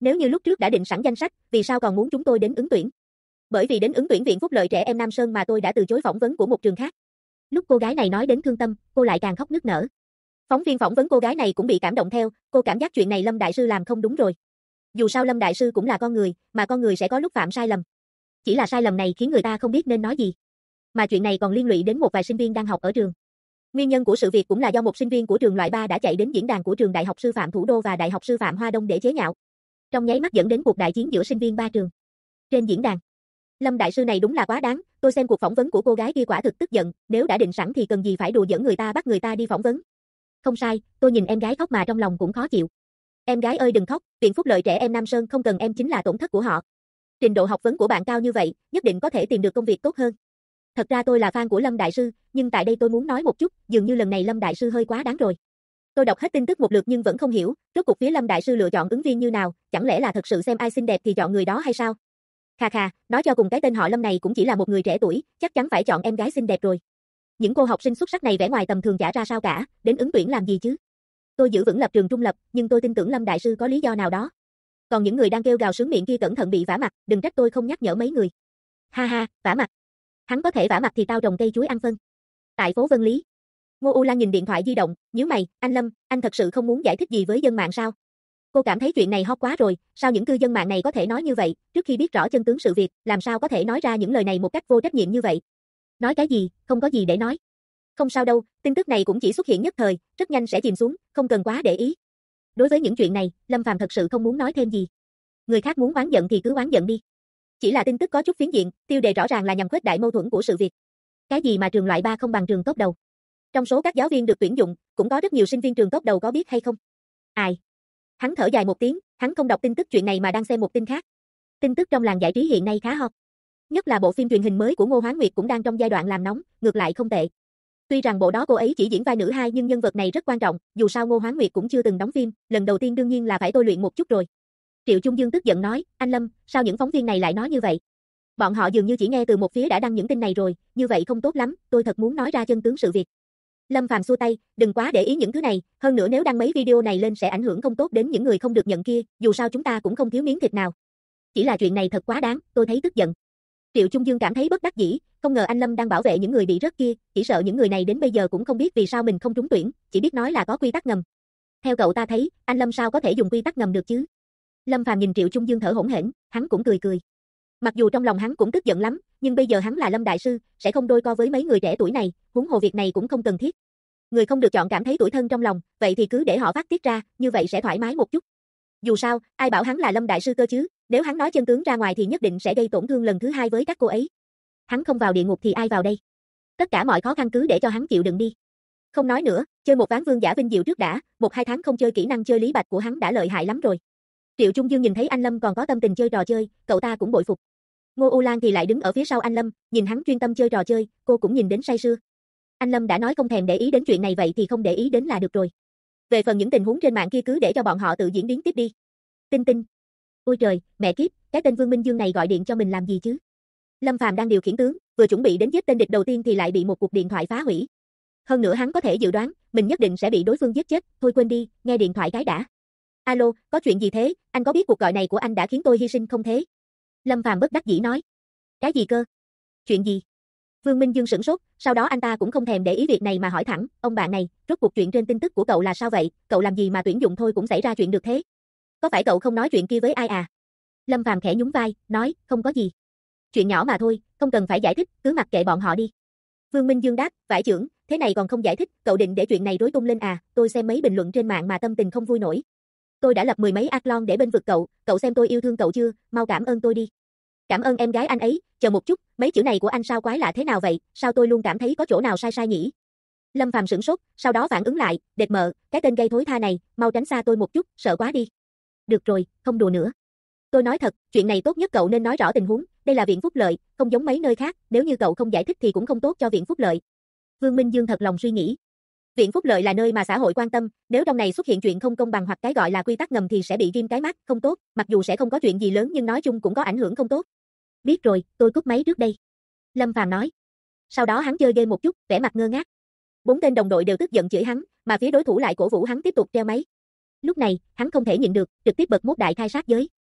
Speaker 1: Nếu như lúc trước đã định sẵn danh sách, vì sao còn muốn chúng tôi đến ứng tuyển? Bởi vì đến ứng tuyển Viện Phúc Lợi Trẻ Em Nam Sơn mà tôi đã từ chối phỏng vấn của một trường khác. Lúc cô gái này nói đến thương tâm, cô lại càng khóc nức nở. Phóng viên phỏng vấn cô gái này cũng bị cảm động theo, cô cảm giác chuyện này Lâm Đại Sư làm không đúng rồi. Dù sao Lâm Đại Sư cũng là con người, mà con người sẽ có lúc phạm sai lầm. Chỉ là sai lầm này khiến người ta không biết nên nói gì. Mà chuyện này còn liên lụy đến một vài sinh viên đang học ở trường. Nguyên nhân của sự việc cũng là do một sinh viên của trường loại 3 đã chạy đến diễn đàn của trường Đại học Sư phạm Thủ đô và Đại học Sư phạm Hoa Đông để chế nhạo. Trong nháy mắt dẫn đến cuộc đại chiến giữa sinh viên ba trường. Trên diễn đàn, Lâm Đại Sư này đúng là quá đáng, tôi xem cuộc phỏng vấn của cô gái kia quả thực tức giận, nếu đã định sẵn thì cần gì phải đùa giỡn người ta bắt người ta đi phỏng vấn. Không sai, tôi nhìn em gái khóc mà trong lòng cũng khó chịu. Em gái ơi đừng khóc, Viện Phúc Lợi Trẻ Em Nam Sơn không cần em chính là tổn thất của họ. Trình độ học vấn của bạn cao như vậy, nhất định có thể tìm được công việc tốt hơn. Thật ra tôi là fan của Lâm Đại Sư, nhưng tại đây tôi muốn nói một chút, dường như lần này Lâm Đại Sư hơi quá đáng rồi. Tôi đọc hết tin tức một lượt nhưng vẫn không hiểu, rốt cuộc phía Lâm Đại Sư lựa chọn ứng viên như nào, chẳng lẽ là thật sự xem ai xinh đẹp thì chọn người đó hay sao? Khà khà, nói cho cùng cái tên họ Lâm này cũng chỉ là một người trẻ tuổi, chắc chắn phải chọn em gái xinh đẹp rồi. Những cô học sinh xuất sắc này vẻ ngoài tầm thường chả ra sao cả, đến ứng tuyển làm gì chứ? Tôi giữ vững lập trường trung lập, nhưng tôi tin tưởng Lâm Đại Sư có lý do nào đó. Còn những người đang kêu gào sướng miệng kia cẩn thận bị vả mặt, đừng trách tôi không nhắc nhở mấy người. Ha ha, vả mặt. Hắn có thể vả mặt thì tao trồng cây chuối ăn phân. Tại phố Vân Lý, Ngô U Lan nhìn điện thoại di động, nhíu mày, anh Lâm, anh thật sự không muốn giải thích gì với dân mạng sao? Cô cảm thấy chuyện này hot quá rồi, sao những cư dân mạng này có thể nói như vậy, trước khi biết rõ chân tướng sự việc, làm sao có thể nói ra những lời này một cách vô trách nhiệm như vậy? Nói cái gì, không có gì để nói. Không sao đâu, tin tức này cũng chỉ xuất hiện nhất thời, rất nhanh sẽ chìm xuống, không cần quá để ý. Đối với những chuyện này, Lâm Phàm thật sự không muốn nói thêm gì. Người khác muốn oán giận thì cứ oán giận đi. Chỉ là tin tức có chút phiến diện, tiêu đề rõ ràng là nhằm khuếch đại mâu thuẫn của sự việc. Cái gì mà trường loại 3 không bằng trường top đầu? Trong số các giáo viên được tuyển dụng, cũng có rất nhiều sinh viên trường top đầu có biết hay không? Ai? Hắn thở dài một tiếng, hắn không đọc tin tức chuyện này mà đang xem một tin khác. Tin tức trong làng giải trí hiện nay khá hot. Nhất là bộ phim truyền hình mới của Ngô Hoán Nguyệt cũng đang trong giai đoạn làm nóng, ngược lại không tệ. Tuy rằng bộ đó cô ấy chỉ diễn vai nữ hai nhưng nhân vật này rất quan trọng, dù sao Ngô Hoán Nguyệt cũng chưa từng đóng phim, lần đầu tiên đương nhiên là phải tôi luyện một chút rồi. Triệu Trung Dương tức giận nói, anh Lâm, sao những phóng viên này lại nói như vậy? Bọn họ dường như chỉ nghe từ một phía đã đăng những tin này rồi, như vậy không tốt lắm, tôi thật muốn nói ra chân tướng sự việc. Lâm Phàm xua tay, đừng quá để ý những thứ này, hơn nữa nếu đăng mấy video này lên sẽ ảnh hưởng không tốt đến những người không được nhận kia, dù sao chúng ta cũng không thiếu miếng thịt nào. Chỉ là chuyện này thật quá đáng, tôi thấy tức giận. Triệu Trung Dương cảm thấy bất đắc dĩ, không ngờ anh Lâm đang bảo vệ những người bị rớt kia, chỉ sợ những người này đến bây giờ cũng không biết vì sao mình không trúng tuyển, chỉ biết nói là có quy tắc ngầm. Theo cậu ta thấy, anh Lâm sao có thể dùng quy tắc ngầm được chứ? Lâm Phàm nhìn Triệu Trung Dương thở hổn hển, hắn cũng cười cười. Mặc dù trong lòng hắn cũng tức giận lắm, nhưng bây giờ hắn là Lâm Đại Sư, sẽ không đôi co với mấy người trẻ tuổi này, huống hồ việc này cũng không cần thiết. Người không được chọn cảm thấy tủi thân trong lòng, vậy thì cứ để họ phát tiết ra, như vậy sẽ thoải mái một chút. Dù sao, ai bảo hắn là Lâm Đại Sư cơ chứ, nếu hắn nói chân tướng ra ngoài thì nhất định sẽ gây tổn thương lần thứ hai với các cô ấy. Hắn không vào địa ngục thì ai vào đây? Tất cả mọi khó khăn cứ để cho hắn chịu đựng đi. Không nói nữa, chơi một ván vương giả vinh diệu trước đã, 1-2 tháng không chơi kỹ năng chơi lý bạch của hắn đã lợi hại lắm rồi. Triệu Trung Dương nhìn thấy anh Lâm còn có tâm tình chơi trò chơi, cậu ta cũng bội phục. Ngô U Lan thì lại đứng ở phía sau anh Lâm, nhìn hắn chuyên tâm chơi trò chơi, cô cũng nhìn đến say sưa. Anh Lâm đã nói không thèm để ý đến chuyện này vậy thì không để ý đến là được rồi. Về phần những tình huống trên mạng kia cứ để cho bọn họ tự diễn biến tiếp đi. Tinh Tinh. Ôi trời, mẹ kiếp, cái tên Vương Minh Dương này gọi điện cho mình làm gì chứ? Lâm Phàm đang điều khiển tướng, vừa chuẩn bị đến giết tên địch đầu tiên thì lại bị một cuộc điện thoại phá hủy. Hơn nữa hắn có thể dự đoán, mình nhất định sẽ bị đối phương giết chết, thôi quên đi, nghe điện thoại cái đã. Alo, có chuyện gì thế, anh có biết cuộc gọi này của anh đã khiến tôi hy sinh không thế? Lâm Phàm bất đắc dĩ nói. Cái gì cơ? Chuyện gì? Vương Minh Dương sửng sốt, sau đó anh ta cũng không thèm để ý việc này mà hỏi thẳng, ông bạn này, rốt cuộc chuyện trên tin tức của cậu là sao vậy, cậu làm gì mà tuyển dụng thôi cũng xảy ra chuyện được thế? Có phải cậu không nói chuyện kia với ai à? Lâm Phàm khẽ nhún vai, nói, không có gì. Chuyện nhỏ mà thôi, không cần phải giải thích, cứ mặc kệ bọn họ đi. Vương Minh Dương đáp, vải trưởng, thế này còn không giải thích, cậu định để chuyện này rối tung lên à, tôi xem mấy bình luận trên mạng mà tâm tình không vui nổi. Tôi đã lập 10 mấy account để bên vực cậu xem tôi yêu thương cậu chưa, mau cảm ơn tôi đi. Cảm ơn em gái anh ấy, chờ một chút, mấy chữ này của anh sao quái lạ thế nào vậy, sao tôi luôn cảm thấy có chỗ nào sai sai nhỉ? Lâm Phàm sửng sốt, sau đó phản ứng lại, đệt mợ, cái tên gây thối tha này, mau tránh xa tôi một chút, sợ quá đi. Được rồi, không đùa nữa. Tôi nói thật, chuyện này tốt nhất cậu nên nói rõ tình huống, đây là viện phúc lợi, không giống mấy nơi khác, nếu như cậu không giải thích thì cũng không tốt cho viện phúc lợi. Vương Minh Dương thật lòng suy nghĩ. Viện phúc lợi là nơi mà xã hội quan tâm, nếu trong này xuất hiện chuyện không công bằng hoặc cái gọi là quy tắc ngầm thì sẽ bị ghim cái mắt, không tốt, mặc dù sẽ không có chuyện gì lớn nhưng nói chung cũng có ảnh hưởng không tốt. Biết rồi, tôi cúp máy trước đây. Lâm Phàm nói. Sau đó hắn chơi game một chút, vẻ mặt ngơ ngác. 4 tên đồng đội đều tức giận chửi hắn, mà phía đối thủ lại cổ vũ hắn tiếp tục treo máy. Lúc này, hắn không thể nhịn được, trực tiếp bật mốt đại khai sát giới.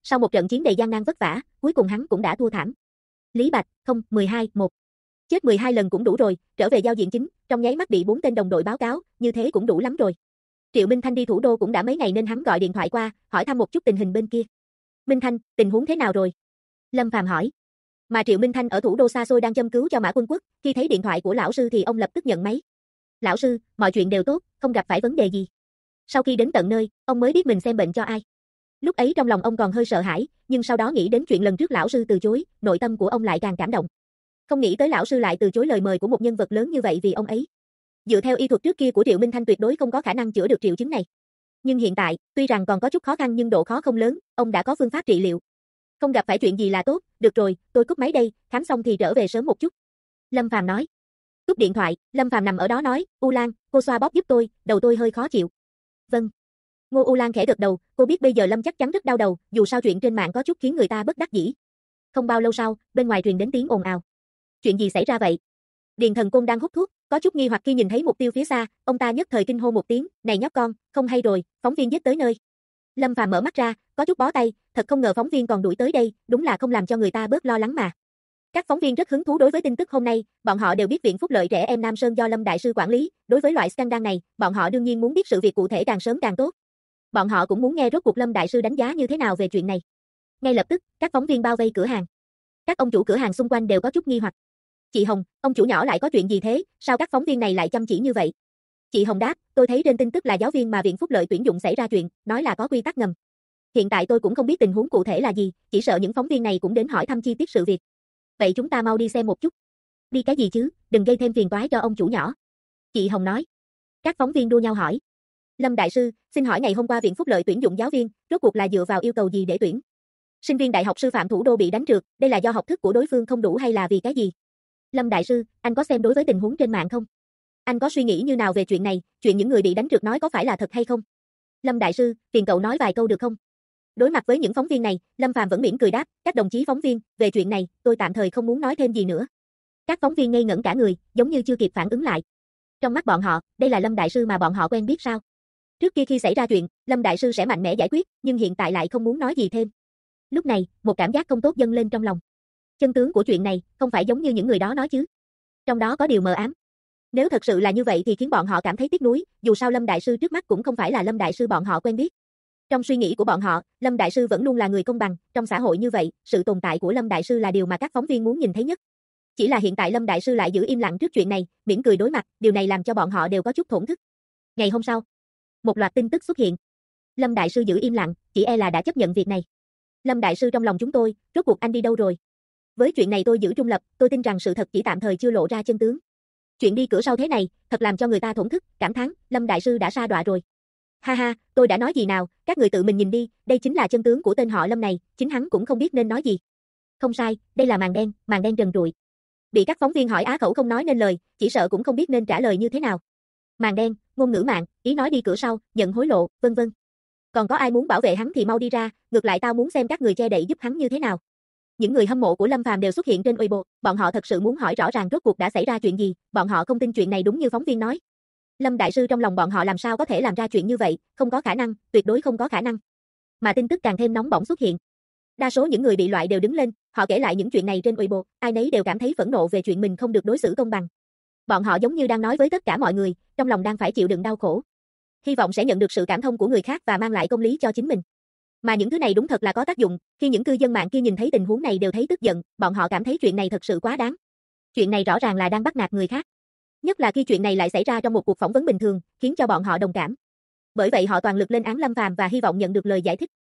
Speaker 1: Sau một trận chiến đầy gian nan vất vả, cuối cùng hắn cũng đã thua thảm. Lý Bạch, không, 12-1. Chết 12 lần cũng đủ rồi, trở về giao diện chính, trong nháy mắt bị 4 tên đồng đội báo cáo, như thế cũng đủ lắm rồi. Triệu Minh Thanh đi thủ đô cũng đã mấy ngày nên hắn gọi điện thoại qua, hỏi thăm một chút tình hình bên kia. Minh Thanh, tình huống thế nào rồi? Lâm Phàm hỏi. Mà Triệu Minh Thanh ở thủ đô xa xôi đang châm cứu cho Mã Quân Quốc, khi thấy điện thoại của lão sư thì ông lập tức nhận máy. Lão sư, mọi chuyện đều tốt, không gặp phải vấn đề gì. Sau khi đến tận nơi, ông mới biết mình xem bệnh cho ai. Lúc ấy trong lòng ông còn hơi sợ hãi, nhưng sau đó nghĩ đến chuyện lần trước lão sư từ chối, nội tâm của ông lại càng cảm động. Không nghĩ tới lão sư lại từ chối lời mời của một nhân vật lớn như vậy vì ông ấy. Dựa theo y thuật trước kia của Triệu Minh Thanh tuyệt đối không có khả năng chữa được triệu chứng này. Nhưng hiện tại, tuy rằng còn có chút khó khăn nhưng độ khó không lớn, ông đã có phương pháp trị liệu. Không gặp phải chuyện gì là tốt, được rồi, tôi cúp máy đây, khám xong thì trở về sớm một chút. Lâm Phàm nói. Cúp điện thoại, Lâm Phàm nằm ở đó nói, U Lan, cô xoa bóp giúp tôi, đầu tôi hơi khó chịu. Vâng. Ngô U Lan khẽ gật đầu, cô biết bây giờ Lâm chắc chắn rất đau đầu, dù sao chuyện trên mạng có chút khiến người ta bất đắc dĩ. Không bao lâu sau, bên ngoài truyền đến tiếng ồn ào. Chuyện gì xảy ra vậy? Điền Thần Côn đang hút thuốc, có chút nghi hoặc khi nhìn thấy mục tiêu phía xa, ông ta nhất thời kinh hô một tiếng, này nhóc con, không hay rồi, phóng viên giết tới nơi. Lâm Phàm mở mắt ra, có chút bó tay, thật không ngờ phóng viên còn đuổi tới đây, đúng là không làm cho người ta bớt lo lắng mà. Các phóng viên rất hứng thú đối với tin tức hôm nay, bọn họ đều biết Viện Phúc Lợi Trẻ Em Nam Sơn do Lâm Đại Sư quản lý, đối với loại scandal này, bọn họ đương nhiên muốn biết sự việc cụ thể càng sớm càng tốt. Bọn họ cũng muốn nghe rốt cuộc Lâm Đại Sư đánh giá như thế nào về chuyện này. Ngay lập tức, các phóng viên bao vây cửa hàng. Các ông chủ cửa hàng xung quanh đều có chút nghi hoặc. Chị Hồng, ông chủ nhỏ lại có chuyện gì thế, sao các phóng viên này lại chăm chỉ như vậy? Chị Hồng đáp, tôi thấy trên tin tức là giáo viên mà Viện Phúc Lợi tuyển dụng xảy ra chuyện, nói là có quy tắc ngầm. Hiện tại tôi cũng không biết tình huống cụ thể là gì, chỉ sợ những phóng viên này cũng đến hỏi thăm chi tiết sự việc. Vậy chúng ta mau đi xem một chút. Đi cái gì chứ, đừng gây thêm phiền toái cho ông chủ nhỏ. Chị Hồng nói. Các phóng viên đua nhau hỏi. Lâm Đại Sư, xin hỏi ngày hôm qua Viện Phúc Lợi tuyển dụng giáo viên, rốt cuộc là dựa vào yêu cầu gì để tuyển? Sinh viên Đại học Sư phạm thủ đô bị đánh trượt, đây là do học thức của đối phương không đủ hay là vì cái gì? Lâm Đại Sư, anh có xem đối với tình huống trên mạng không? Anh có suy nghĩ như nào về chuyện này, chuyện những người bị đánh trượt nói có phải là thật hay không? Lâm Đại Sư, phiền cậu nói vài câu được không? Đối mặt với những phóng viên này, Lâm Phàm vẫn mỉm cười đáp, các đồng chí phóng viên, về chuyện này, tôi tạm thời không muốn nói thêm gì nữa. Các phóng viên ngây ngẩn cả người, giống như chưa kịp phản ứng lại. Trong mắt bọn họ, đây là Lâm Đại Sư mà bọn họ quen biết sao? Trước kia khi xảy ra chuyện, Lâm Đại Sư sẽ mạnh mẽ giải quyết, nhưng hiện tại lại không muốn nói gì thêm. Lúc này, một cảm giác không tốt dâng lên trong lòng. Chân tướng của chuyện này, không phải giống như những người đó nói chứ. Trong đó có điều mờ ám. Nếu thật sự là như vậy thì khiến bọn họ cảm thấy tiếc nuối, dù sao Lâm Đại Sư trước mắt cũng không phải là Lâm Đại Sư bọn họ quen biết. Trong suy nghĩ của bọn họ, Lâm Đại Sư vẫn luôn là người công bằng, trong xã hội như vậy, sự tồn tại của Lâm Đại Sư là điều mà các phóng viên muốn nhìn thấy nhất. Chỉ là hiện tại Lâm Đại Sư lại giữ im lặng trước chuyện này, mỉm cười đối mặt, điều này làm cho bọn họ đều có chút thổn thức. Ngày hôm sau, một loạt tin tức xuất hiện. Lâm Đại Sư giữ im lặng, chỉ e là đã chấp nhận việc này. Lâm Đại Sư trong lòng chúng tôi, rốt cuộc anh đi đâu rồi? Với chuyện này tôi giữ trung lập, tôi tin rằng sự thật chỉ tạm thời chưa lộ ra chân tướng. Chuyện đi cửa sau thế này, thật làm cho người ta thổn thức, cảm thán, Lâm Đại Sư đã sa đọa rồi. Ha ha, tôi đã nói gì nào, các người tự mình nhìn đi, đây chính là chân tướng của tên họ Lâm này, chính hắn cũng không biết nên nói gì. Không sai, đây là màn đen trần trụi. Bị các phóng viên hỏi á khẩu không nói nên lời, chỉ sợ cũng không biết nên trả lời như thế nào. Màn đen, ngôn ngữ mạng, ý nói đi cửa sau, nhận hối lộ, vân vân. Còn có ai muốn bảo vệ hắn thì mau đi ra, ngược lại tao muốn xem các người che đậy giúp hắn như thế nào. Những người hâm mộ của Lâm Phàm đều xuất hiện trên Weibo, bọn họ thật sự muốn hỏi rõ ràng rốt cuộc đã xảy ra chuyện gì, bọn họ không tin chuyện này đúng như phóng viên nói. Lâm Đại Sư trong lòng bọn họ làm sao có thể làm ra chuyện như vậy, không có khả năng, tuyệt đối không có khả năng. Mà tin tức càng thêm nóng bỏng xuất hiện. Đa số những người bị loại đều đứng lên, họ kể lại những chuyện này trên Weibo, ai nấy đều cảm thấy phẫn nộ về chuyện mình không được đối xử công bằng. Bọn họ giống như đang nói với tất cả mọi người, trong lòng đang phải chịu đựng đau khổ. Hy vọng sẽ nhận được sự cảm thông của người khác và mang lại công lý cho chính mình. Mà những thứ này đúng thật là có tác dụng, khi những cư dân mạng kia nhìn thấy tình huống này đều thấy tức giận, bọn họ cảm thấy chuyện này thật sự quá đáng. Chuyện này rõ ràng là đang bắt nạt người khác. Nhất là khi chuyện này lại xảy ra trong một cuộc phỏng vấn bình thường, khiến cho bọn họ đồng cảm. Bởi vậy họ toàn lực lên án Lâm Phàm và hy vọng nhận được lời giải thích.